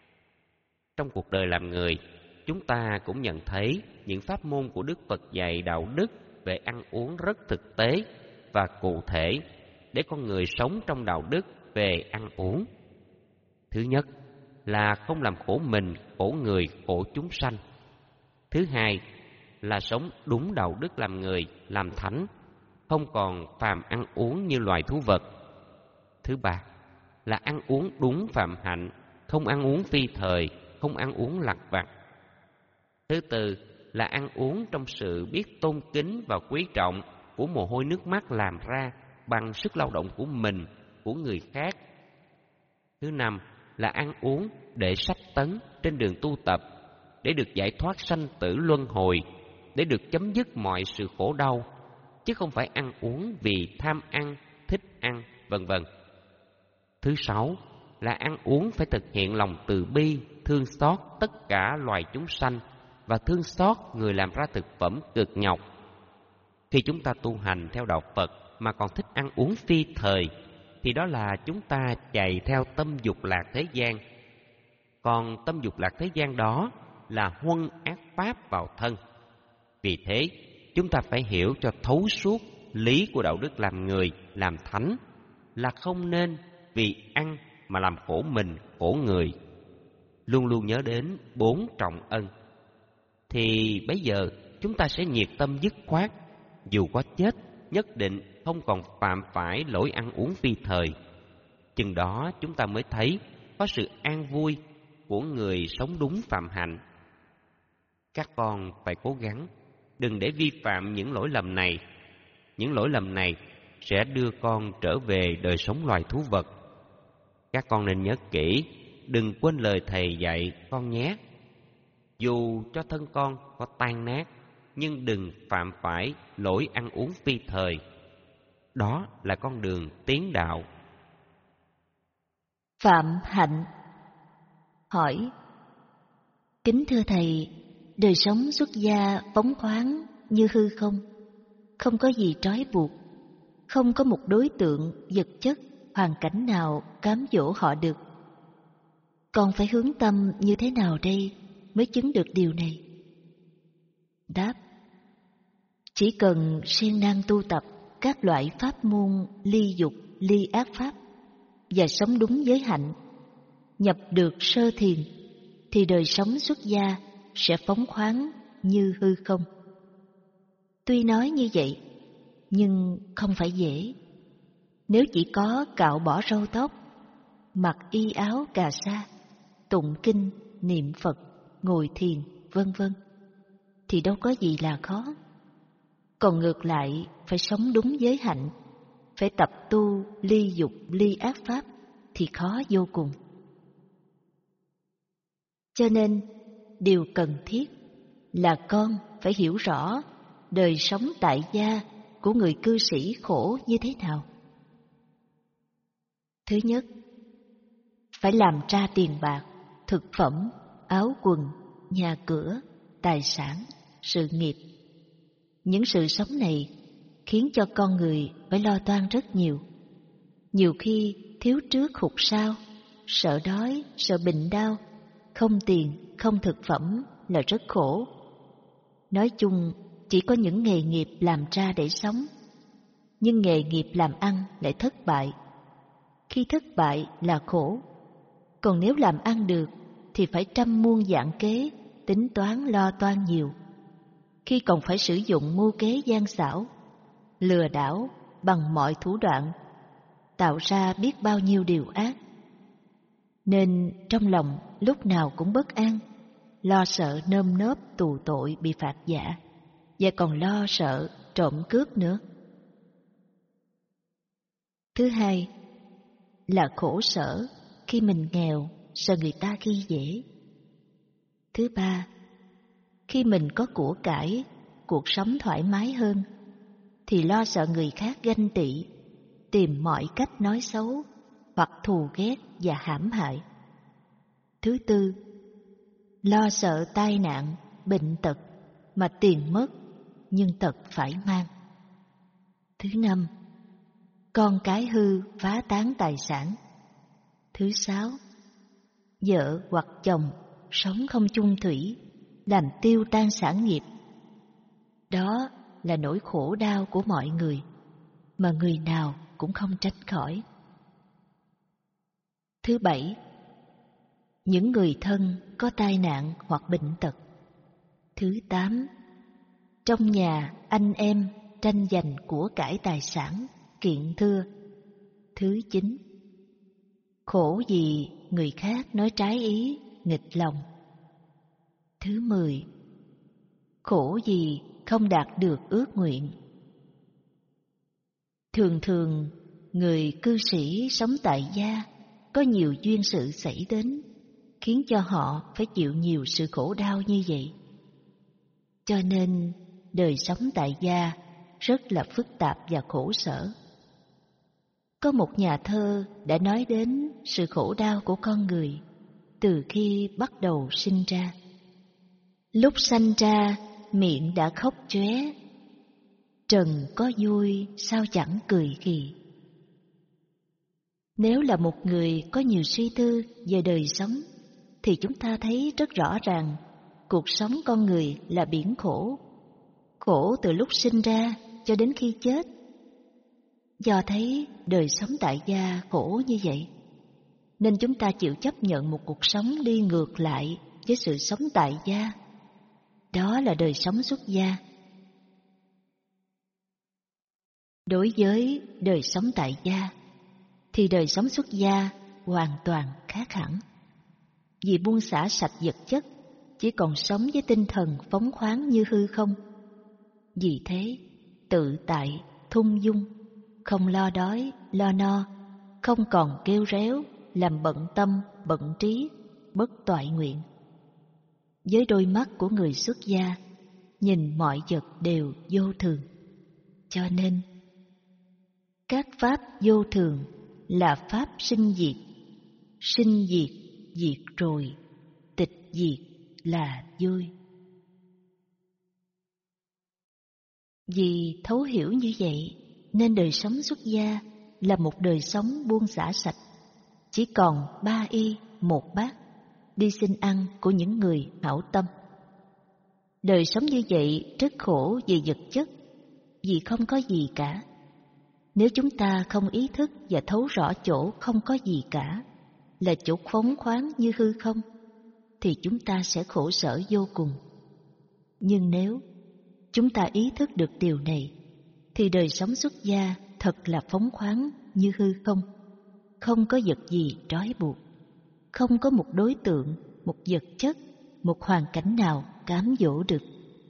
Trong cuộc đời làm người, chúng ta cũng nhận thấy những pháp môn của Đức Phật dạy đạo đức về ăn uống rất thực tế và cụ thể để con người sống trong đạo đức về ăn uống. Thứ nhất là không làm khổ mình, khổ người, khổ chúng sanh. Thứ hai là sống đúng đạo đức làm người, làm thánh, không còn phàm ăn uống như loài thú vật. Thứ ba là ăn uống đúng phạm hạnh, không ăn uống phi thời, không ăn uống lặt vặt. Thứ tư là ăn uống trong sự biết tôn kính và quý trọng của mồ hôi nước mắt làm ra bằng sức lao động của mình, của người khác. Thứ năm là ăn uống để sách tấn trên đường tu tập, để được giải thoát sanh tử luân hồi, để được chấm dứt mọi sự khổ đau, chứ không phải ăn uống vì tham ăn, thích ăn, vân vân. Thứ sáu là ăn uống phải thực hiện lòng từ bi, thương xót tất cả loài chúng sanh và thương xót người làm ra thực phẩm cực nhọc. Khi chúng ta tu hành theo đạo Phật mà còn thích ăn uống phi thời, thì đó là chúng ta chạy theo tâm dục lạc thế gian. Còn tâm dục lạc thế gian đó là huân ác pháp vào thân. Vì thế, chúng ta phải hiểu cho thấu suốt lý của đạo đức làm người, làm thánh, là không nên vì ăn mà làm khổ mình, khổ người. Luôn luôn nhớ đến bốn trọng ân. Thì bây giờ chúng ta sẽ nhiệt tâm dứt khoát, dù có chết, nhất định không còn phạm phải lỗi ăn uống phi thời. Chừng đó chúng ta mới thấy có sự an vui của người sống đúng phạm hạnh. Các con phải cố gắng đừng để vi phạm những lỗi lầm này. Những lỗi lầm này sẽ đưa con trở về đời sống loài thú vật. Các con nên nhớ kỹ, đừng quên lời thầy dạy con nhé. Dù cho thân con có tan nát, nhưng đừng phạm phải lỗi ăn uống phi thời. Đó là con đường tiến đạo. Phạm Hạnh hỏi: Kính thưa thầy, đời sống xuất gia phóng khoáng như hư không, không có gì trói buộc, không có một đối tượng, vật chất, hoàn cảnh nào cám dỗ họ được. Con phải hướng tâm như thế nào đây mới chứng được điều này? Đáp: Chỉ cần siêng năng tu tập các loại pháp môn ly dục, ly ác pháp và sống đúng giới hạnh, nhập được sơ thiền, thì đời sống xuất gia sẽ phóng khoáng như hư không. Tuy nói như vậy, nhưng không phải dễ. Nếu chỉ có cạo bỏ râu tóc, mặc y áo cà sa, tụng kinh, niệm Phật, ngồi thiền, vân vân, thì đâu có gì là khó. Còn ngược lại, phải sống đúng giới hạnh, phải tập tu ly dục, ly ác pháp, thì khó vô cùng. Cho nên, điều cần thiết là con phải hiểu rõ đời sống tại gia của người cư sĩ khổ như thế nào. Thứ nhất, phải làm ra tiền bạc, thực phẩm, áo quần, nhà cửa, tài sản, sự nghiệp. Những sự sống này khiến cho con người phải lo toan rất nhiều. Nhiều khi thiếu trước hụt sau, sợ đói, sợ bệnh đau, không tiền, không thực phẩm là rất khổ. Nói chung, chỉ có những nghề nghiệp làm ra để sống. nhưng nghề nghiệp làm ăn lại thất bại. Khi thất bại là khổ, còn nếu làm ăn được thì phải trăm muôn vạn kế, tính toán lo toan nhiều. Khi còn phải sử dụng mưu kế gian xảo, lừa đảo bằng mọi thủ đoạn, tạo ra biết bao nhiêu điều ác. Nên trong lòng lúc nào cũng bất an, lo sợ nơm nớp tù tội bị phạt vạ, và còn lo sợ trộm cướp nữa. Thứ hai là khổ sở khi mình nghèo, sợ người ta khi dễ. Thứ ba, khi mình có của cải, cuộc sống thoải mái hơn, thì lo sợ người khác ganh tị, tìm mọi cách nói xấu hoặc thù ghét và hãm hại. Thứ tư, lo sợ tai nạn, bệnh tật mà tiền mất nhưng tật phải mang. Thứ năm, con cái hư phá tán tài sản. Thứ sáu, vợ hoặc chồng sống không chung thủy, làm tiêu tan sản nghiệp. Đó là nỗi khổ đau của mọi người, mà người nào cũng không tránh khỏi. Thứ bảy, những người thân có tai nạn hoặc bệnh tật. Thứ tám, trong nhà anh em tranh giành của cải tài sản, kiện thưa. Thứ chín, khổ vì người khác nói trái ý, nghịch lòng. Thứ mười, khổ vì không đạt được ước nguyện. Thường thường, người cư sĩ sống tại gia có nhiều duyên sự xảy đến, khiến cho họ phải chịu nhiều sự khổ đau như vậy. Cho nên, đời sống tại gia rất là phức tạp và khổ sở. Có một nhà thơ đã nói đến sự khổ đau của con người từ khi bắt đầu sinh ra. Lúc sanh ra, miệng đã khóc choé, trần có vui sao chẳng cười khì. Nếu là một người có nhiều suy tư về đời sống, thì chúng ta thấy rất rõ ràng cuộc sống con người là biển khổ, khổ từ lúc sinh ra cho đến khi chết. Do thấy đời sống tại gia khổ như vậy, nên chúng ta chịu chấp nhận một cuộc sống đi ngược lại với sự sống tại gia. Đó là đời sống xuất gia. Đối với đời sống tại gia, thì đời sống xuất gia hoàn toàn khác hẳn. Vì buông xả sạch vật chất, chỉ còn sống với tinh thần phóng khoáng như hư không. Vì thế, tự tại, thung dung, không lo đói, lo no, không còn kêu réo, làm bận tâm, bận trí, bất toại nguyện. Với đôi mắt của người xuất gia, nhìn mọi vật đều vô thường. Cho nên, các pháp vô thường là pháp sinh diệt. Sinh diệt, diệt rồi, tịch diệt là vui. Vì thấu hiểu như vậy, nên đời sống xuất gia là một đời sống buông xả sạch, chỉ còn ba y một bát, đi xin ăn của những người hảo tâm. Đời sống như vậy rất khổ về vật chất, vì không có gì cả. Nếu chúng ta không ý thức và thấu rõ chỗ không có gì cả, là chỗ phóng khoáng như hư không, thì chúng ta sẽ khổ sở vô cùng. Nhưng nếu chúng ta ý thức được điều này, thì đời sống xuất gia thật là phóng khoáng như hư không, không có vật gì trói buộc, không có một đối tượng, một vật chất, một hoàn cảnh nào cám dỗ được.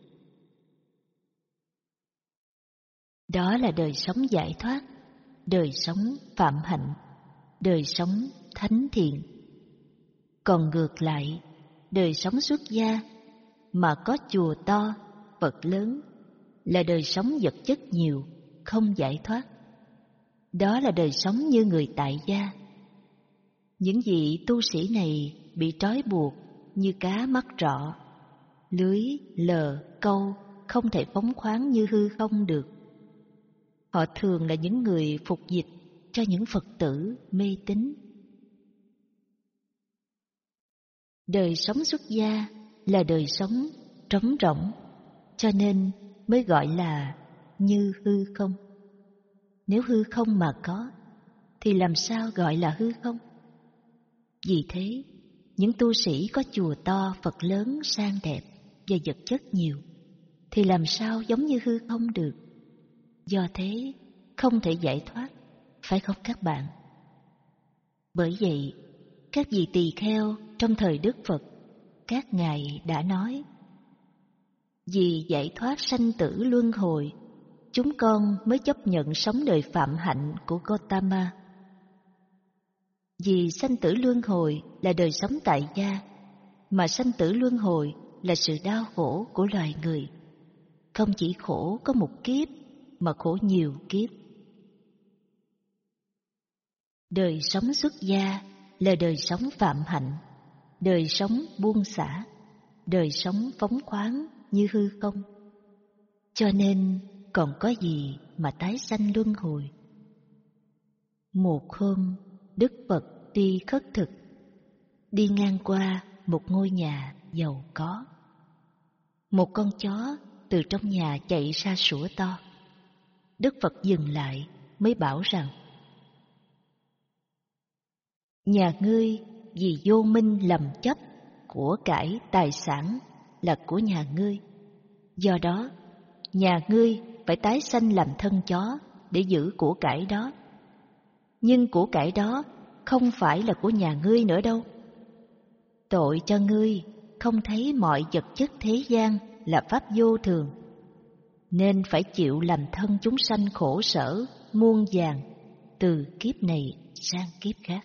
Đó là đời sống giải thoát, đời sống phạm hạnh, đời sống thánh thiện. Còn ngược lại, đời sống xuất gia mà có chùa to, Phật lớn là đời sống vật chất nhiều, không giải thoát. Đó là đời sống như người tại gia. Những vị tu sĩ này bị trói buộc như cá mắc rọ, lưới, lờ, câu không thể phóng khoáng như hư không được. Họ thường là những người phục dịch cho những Phật tử mê tín. Đời sống xuất gia là đời sống trống rỗng, cho nên mới gọi là như hư không. Nếu hư không mà có, thì làm sao gọi là hư không? Vì thế, những tu sĩ có chùa to, Phật lớn, sang đẹp và vật chất nhiều, thì làm sao giống như hư không được? Do thế, không thể giải thoát, phải không các bạn? Bởi vậy, các vị tỳ kheo trong thời Đức Phật, các ngài đã nói: vì giải thoát sanh tử luân hồi, chúng con mới chấp nhận sống đời phạm hạnh của Gotama. Vì sanh tử luân hồi là đời sống tại gia, mà sanh tử luân hồi là sự đau khổ của loài người. Không chỉ khổ có một kiếp, mà khổ nhiều kiếp. Đời sống xuất gia là đời sống phạm hạnh, đời sống buông xả, đời sống phóng khoáng như hư không. Cho nên còn có gì mà tái sanh luân hồi. Một hôm, Đức Phật đi khất thực, đi ngang qua một ngôi nhà giàu có. Một con chó từ trong nhà chạy ra sủa to. Đức Phật dừng lại mới bảo rằng: nhà ngươi vì vô minh lầm chấp, của cải tài sản là của nhà ngươi. Do đó, nhà ngươi phải tái sanh làm thân chó để giữ của cải đó. Nhưng của cải đó không phải là của nhà ngươi nữa đâu. Tội cho ngươi không thấy mọi vật chất thế gian là pháp vô thường, nên phải chịu làm thân chúng sanh khổ sở muôn vàn từ kiếp này sang kiếp khác.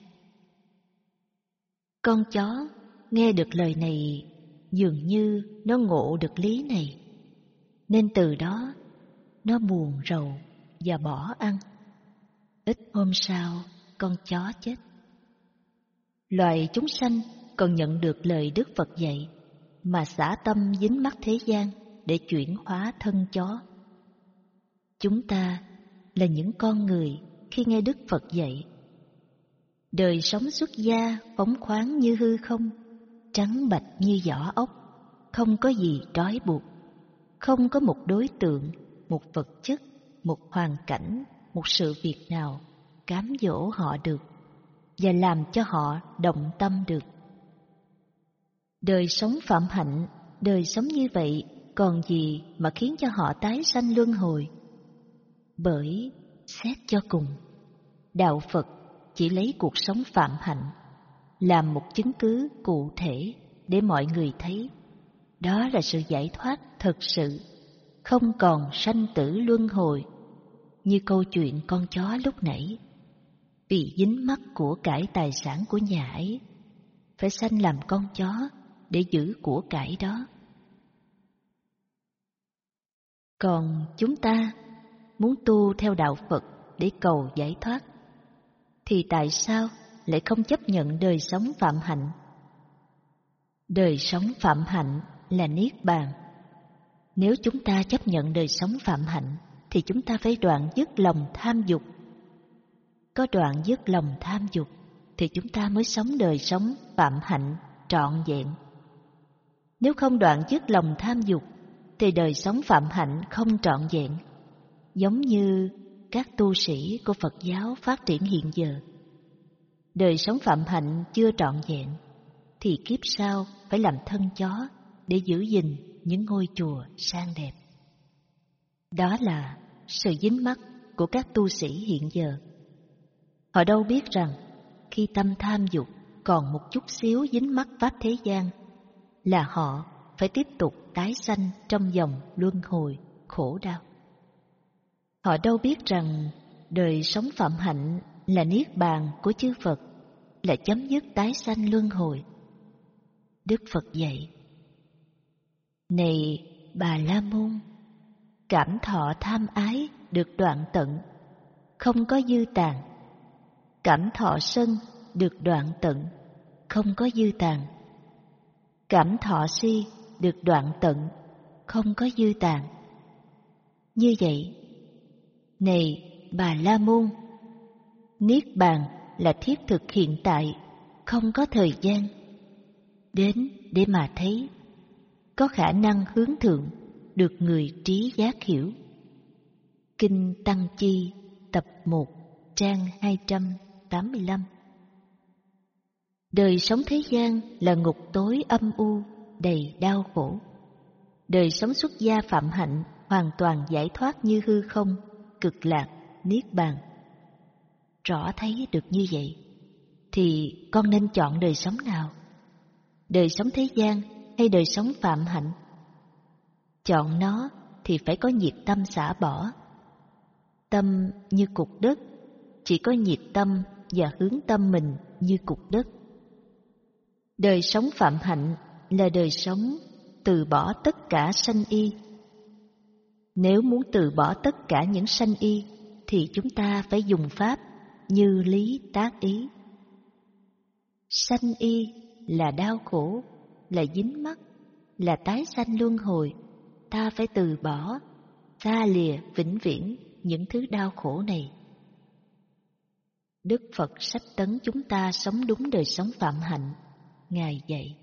Con chó nghe được lời này dường như nó ngộ được lý này, nên từ đó nó buồn rầu và bỏ ăn. Ít hôm sau, con chó chết. Loài chúng sanh còn nhận được lời Đức Phật dạy mà xả tâm dính mắc thế gian để chuyển hóa thân chó. Chúng ta là những con người khi nghe Đức Phật dạy. Đời sống xuất gia phóng khoáng như hư không, trắng bạch như vỏ ốc, không có gì trói buộc, không có một đối tượng, một vật chất, một hoàn cảnh, một sự việc nào cám dỗ họ được và làm cho họ động tâm được. Đời sống phạm hạnh, đời sống như vậy còn gì mà khiến cho họ tái sanh luân hồi? Bởi xét cho cùng, đạo Phật chỉ lấy cuộc sống phạm hạnh làm một chứng cứ cụ thể để mọi người thấy đó là sự giải thoát thực sự, không còn sanh tử luân hồi như câu chuyện con chó lúc nãy. Vì dính mắc của cải tài sản của nhà ấy, phải sanh làm con chó để giữ của cải đó. Còn chúng ta muốn tu theo đạo Phật để cầu giải thoát, thì tại sao lại không chấp nhận đời sống phạm hạnh? Đời sống phạm hạnh là niết bàn. Nếu chúng ta chấp nhận đời sống phạm hạnh, thì chúng ta phải đoạn dứt lòng tham dục. Có đoạn dứt lòng tham dục, thì chúng ta mới sống đời sống phạm hạnh trọn vẹn. Nếu không đoạn dứt lòng tham dục, thì đời sống phạm hạnh không trọn vẹn. Giống như các tu sĩ của Phật giáo phát triển hiện giờ, đời sống phạm hạnh chưa trọn vẹn, thì kiếp sau phải làm thân chó để giữ gìn những ngôi chùa sang đẹp. Đó là sự dính mắc của các tu sĩ hiện giờ. Họ đâu biết rằng khi tâm tham dục còn một chút xíu dính mắc pháp thế gian, là họ phải tiếp tục tái sanh trong vòng luân hồi khổ đau. Họ đâu biết rằng đời sống phạm hạnh là niết bàn của chư Phật, là chấm dứt tái sanh luân hồi. Đức Phật dạy: này Bà La Môn, cảm thọ tham ái được đoạn tận, không có dư tàn. Cảm thọ sân được đoạn tận, không có dư tàn. Cảm thọ si được đoạn tận, không có dư tàn. Như vậy, này Bà La Môn, niết bàn là thiết thực hiện tại, không có thời gian. Đến để mà thấy, có khả năng hướng thượng, được người trí giác hiểu. Kinh Tăng Chi tập một, trang hai trăm tám mươi lăm. Đời sống thế gian là ngục tối âm u, đầy đau khổ. Đời sống xuất gia phạm hạnh hoàn toàn giải thoát như hư không, cực lạc, niết bàn. Rõ thấy được như vậy, thì con nên chọn đời sống nào? Đời sống thế gian hay đời sống phạm hạnh? Chọn nó thì phải có nhiệt tâm xả bỏ. Tâm như cục đất, chỉ có nhiệt tâm và hướng tâm mình như cục đất. Đời sống phạm hạnh là đời sống từ bỏ tất cả sanh y. Nếu muốn từ bỏ tất cả những sanh y, thì chúng ta phải dùng pháp như lý tác ý. Sanh y là đau khổ, là dính mắc, là tái sanh luân hồi. Ta phải từ bỏ, xa lìa vĩnh viễn những thứ đau khổ này. Đức Phật sách tấn chúng ta sống đúng đời sống phạm hạnh. Ngài dạy: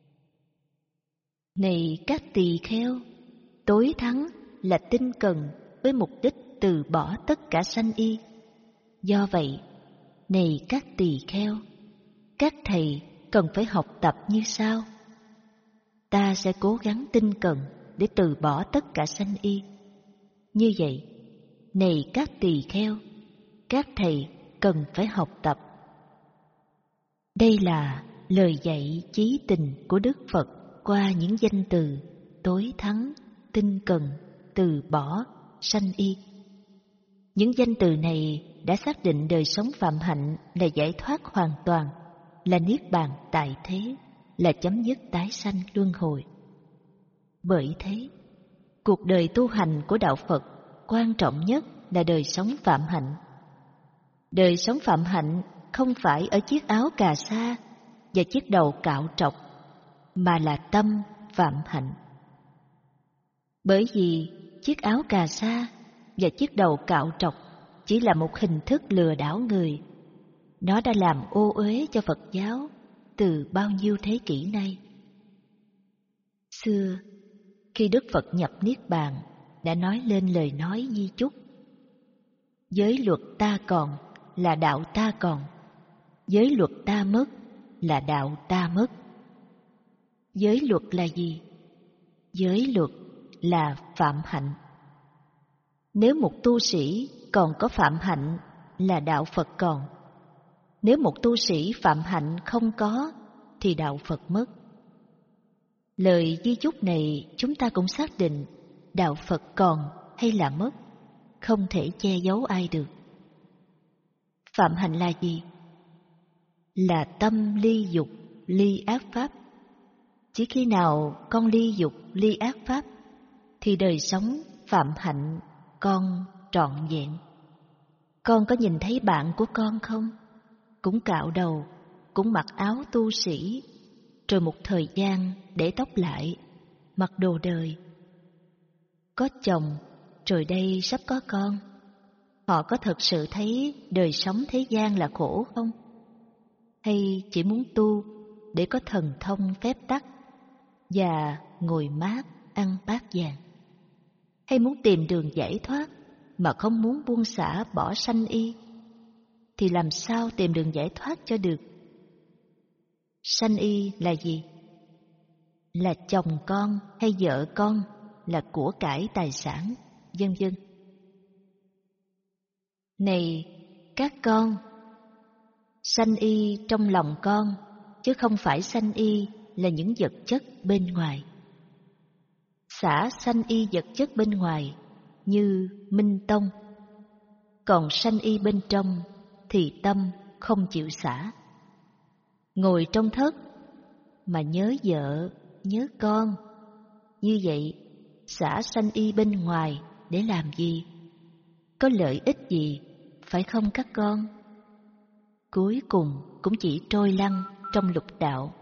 này các tỳ kheo, tối thắng là tinh cần với mục đích từ bỏ tất cả sanh y. Do vậy, này các tỳ kheo, các thầy cần phải học tập như sau. Ta sẽ cố gắng tinh cần để từ bỏ tất cả sanh y. Như vậy, này các tỳ kheo, các thầy cần phải học tập. Đây là lời dạy chí tình của Đức Phật qua những danh từ tối thắng, tinh cần, từ bỏ, sanh y. Những danh từ này đã xác định đời sống phạm hạnh là giải thoát hoàn toàn, là niết bàn tại thế, là chấm dứt tái sanh luân hồi. Bởi thế, cuộc đời tu hành của đạo Phật quan trọng nhất là đời sống phạm hạnh. Đời sống phạm hạnh không phải ở chiếc áo cà sa và chiếc đầu cạo trọc, mà là tâm phạm hạnh. Bởi vì chiếc áo cà sa và chiếc đầu cạo trọc chỉ là một hình thức lừa đảo người. Nó đã làm ô uế cho Phật giáo từ bao nhiêu thế kỷ nay. Xưa, khi Đức Phật nhập Niết Bàn, đã nói lên lời nói di chúc: giới luật ta còn là đạo ta còn, giới luật ta mất là đạo ta mất. Giới luật là gì? Giới luật là phạm hạnh. Nếu một tu sĩ còn có phạm hạnh là đạo Phật còn. Nếu một tu sĩ phạm hạnh không có thì đạo Phật mất. Lời di chúc này chúng ta cũng xác định đạo Phật còn hay là mất, không thể che giấu ai được. Phạm hạnh là gì? Là tâm ly dục, ly ác pháp. Chỉ khi nào con ly dục, ly ác pháp, thì đời sống phạm hạnh con trọn vẹn. Con có nhìn thấy bạn của con không? Cũng cạo đầu, cũng mặc áo tu sĩ, rồi một thời gian để tóc lại, mặc đồ đời. Có chồng, rồi đây sắp có con. Họ có thật sự thấy đời sống thế gian là khổ không? Hay chỉ muốn tu để có thần thông phép tắc và ngồi mát ăn bát vàng? Hay muốn tìm đường giải thoát mà không muốn buông xả bỏ sanh y? Thì làm sao tìm đường giải thoát cho được? Sanh y là gì? Là chồng con hay vợ con, là của cải tài sản, vân vân. Này các con, sanh y trong lòng con, chứ không phải sanh y là những vật chất bên ngoài. Xả sanh y vật chất bên ngoài như minh tông, còn sanh y bên trong thì tâm không chịu xả. Ngồi trong thất mà nhớ vợ, nhớ con, như vậy xả sanh y bên ngoài để làm gì? Có lợi ích gì, phải không các con? Cuối cùng cũng chỉ trôi lăn trong lục đạo.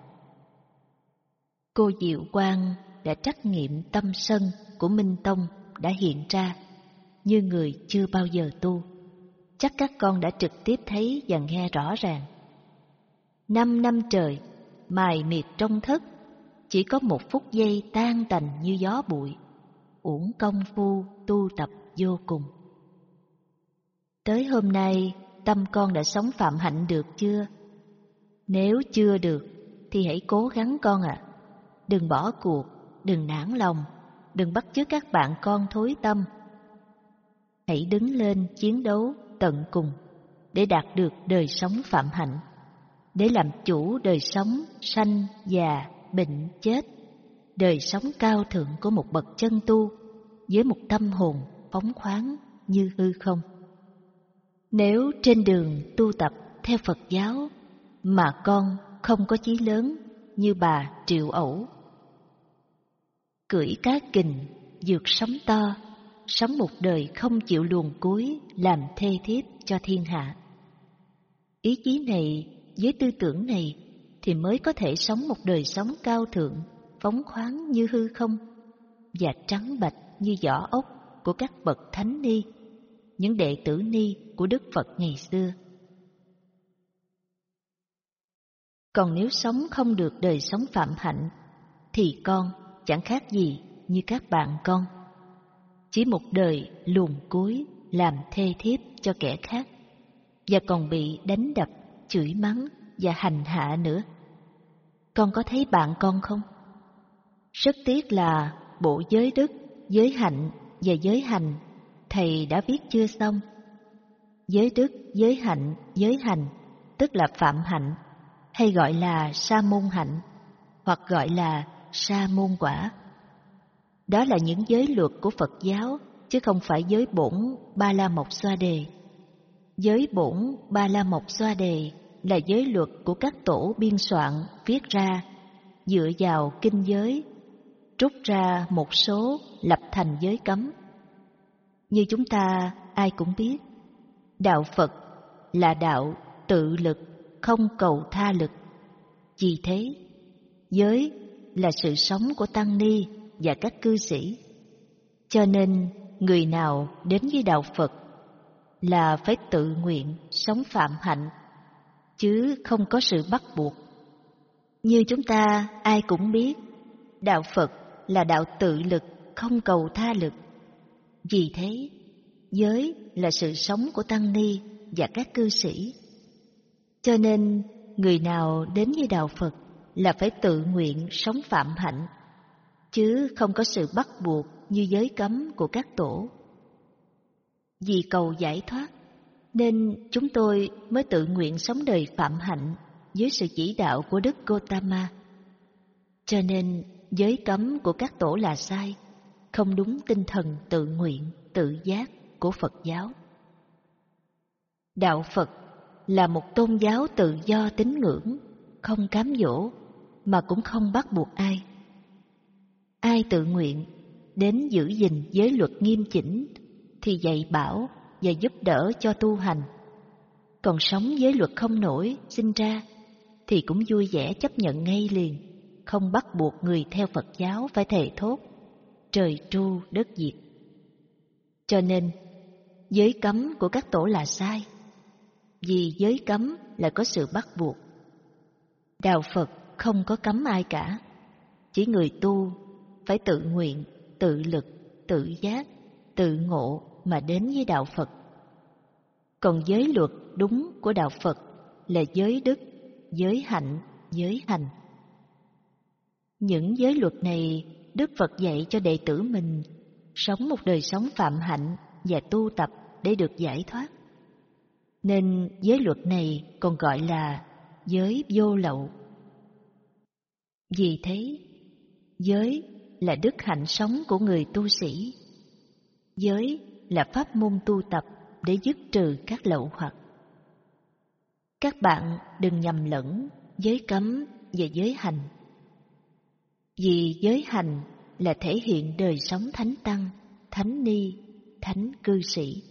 Cô Diệu Quang đã trắc nghiệm tâm sân của Minh Tông đã hiện ra như người chưa bao giờ tu. Chắc các con đã trực tiếp thấy và nghe rõ ràng. Năm năm trời mài miệt trong thất, chỉ có một phút giây tan tành như gió bụi, uổng công phu tu tập vô cùng. tới hôm nay tâm con đã sống phạm hạnh được chưa? Nếu chưa được thì hãy cố gắng con ạ. À. Đừng bỏ cuộc, đừng nản lòng, đừng bắt chước các bạn con thối tâm. Hãy đứng lên chiến đấu tận cùng để đạt được đời sống phạm hạnh, để làm chủ đời sống sanh, già, bệnh, chết, đời sống cao thượng của một bậc chân tu với một tâm hồn phóng khoáng như hư không. Nếu trên đường tu tập theo Phật giáo mà con không có chí lớn như bà Triệu Ẩu, cưỡi cá kình, vượt sóng to, sống một đời không chịu luồn cuối làm thê thiếp cho thiên hạ. Ý chí này với tư tưởng này thì mới có thể sống một đời sống cao thượng, phóng khoáng như hư không và trắng bạch như vỏ ốc của các bậc thánh ni, những đệ tử ni của Đức Phật ngày xưa. Còn nếu sống không được đời sống phạm hạnh thì con chẳng khác gì như các bạn con, chỉ một đời luồn cuối làm thê thiếp cho kẻ khác, và còn bị đánh đập, chửi mắng và hành hạ nữa. Con có thấy bạn con không? Rất tiếc là bộ giới đức, giới hạnh và giới hành thầy đã viết chưa xong. Giới đức, giới hạnh, giới hành tức là phạm hạnh, hay gọi là sa môn hạnh, hoặc gọi là sa môn quả. Đó là những giới luật của Phật giáo, chứ không phải giới bổn Ba La Mộc Xoa Đề. Giới bổn Ba La Mộc Xoa Đề là giới luật của các tổ biên soạn viết ra, dựa vào kinh giới, trút ra một số lập thành giới cấm. Như chúng ta ai cũng biết, đạo Phật là đạo tự lực, không cầu tha lực. Vì thế, giới là sự sống của tăng ni và các cư sĩ. Cho nên, người nào đến với đạo Phật là phải tự nguyện sống phạm hạnh, chứ không có sự bắt buộc. Như chúng ta ai cũng biết, đạo Phật là đạo tự lực, không cầu tha lực. Vì thế, giới là sự sống của tăng ni và các cư sĩ. Cho nên, người nào đến với đạo Phật là phải tự nguyện sống phạm hạnh, chứ không có sự bắt buộc như giới cấm của các tổ. Vì cầu giải thoát, nên chúng tôi mới tự nguyện sống đời phạm hạnh dưới sự chỉ đạo của Đức Gotama. Cho nên, giới cấm của các tổ là sai, không đúng tinh thần tự nguyện, tự giác của Phật giáo. Đạo Phật là một tôn giáo tự do tín ngưỡng, không cám dỗ, mà cũng không bắt buộc ai. Ai tự nguyện đến giữ gìn giới luật nghiêm chỉnh thì dạy bảo và giúp đỡ cho tu hành. Còn sống giới luật không nổi sinh ra thì cũng vui vẻ chấp nhận ngay liền, không bắt buộc người theo Phật giáo phải thề thốt trời tru đất diệt. Cho nên, giới cấm của các tổ là sai, vì giới cấm là có sự bắt buộc. Đạo Phật không có cấm ai cả, chỉ người tu phải tự nguyện, tự lực, tự giác, tự ngộ mà đến với đạo Phật. Còn giới luật đúng của đạo Phật là giới đức, giới hạnh, giới hành. Những giới luật này Đức Phật dạy cho đệ tử mình sống một đời sống phạm hạnh và tu tập để được giải thoát. Nên giới luật này còn gọi là giới vô lậu. Vì thế, giới là đức hạnh sống của người tu sĩ. Giới là pháp môn tu tập để dứt trừ các lậu hoặc. Các bạn đừng nhầm lẫn giới cấm và giới hành. Vì giới hành là thể hiện đời sống thánh tăng, thánh ni, thánh cư sĩ.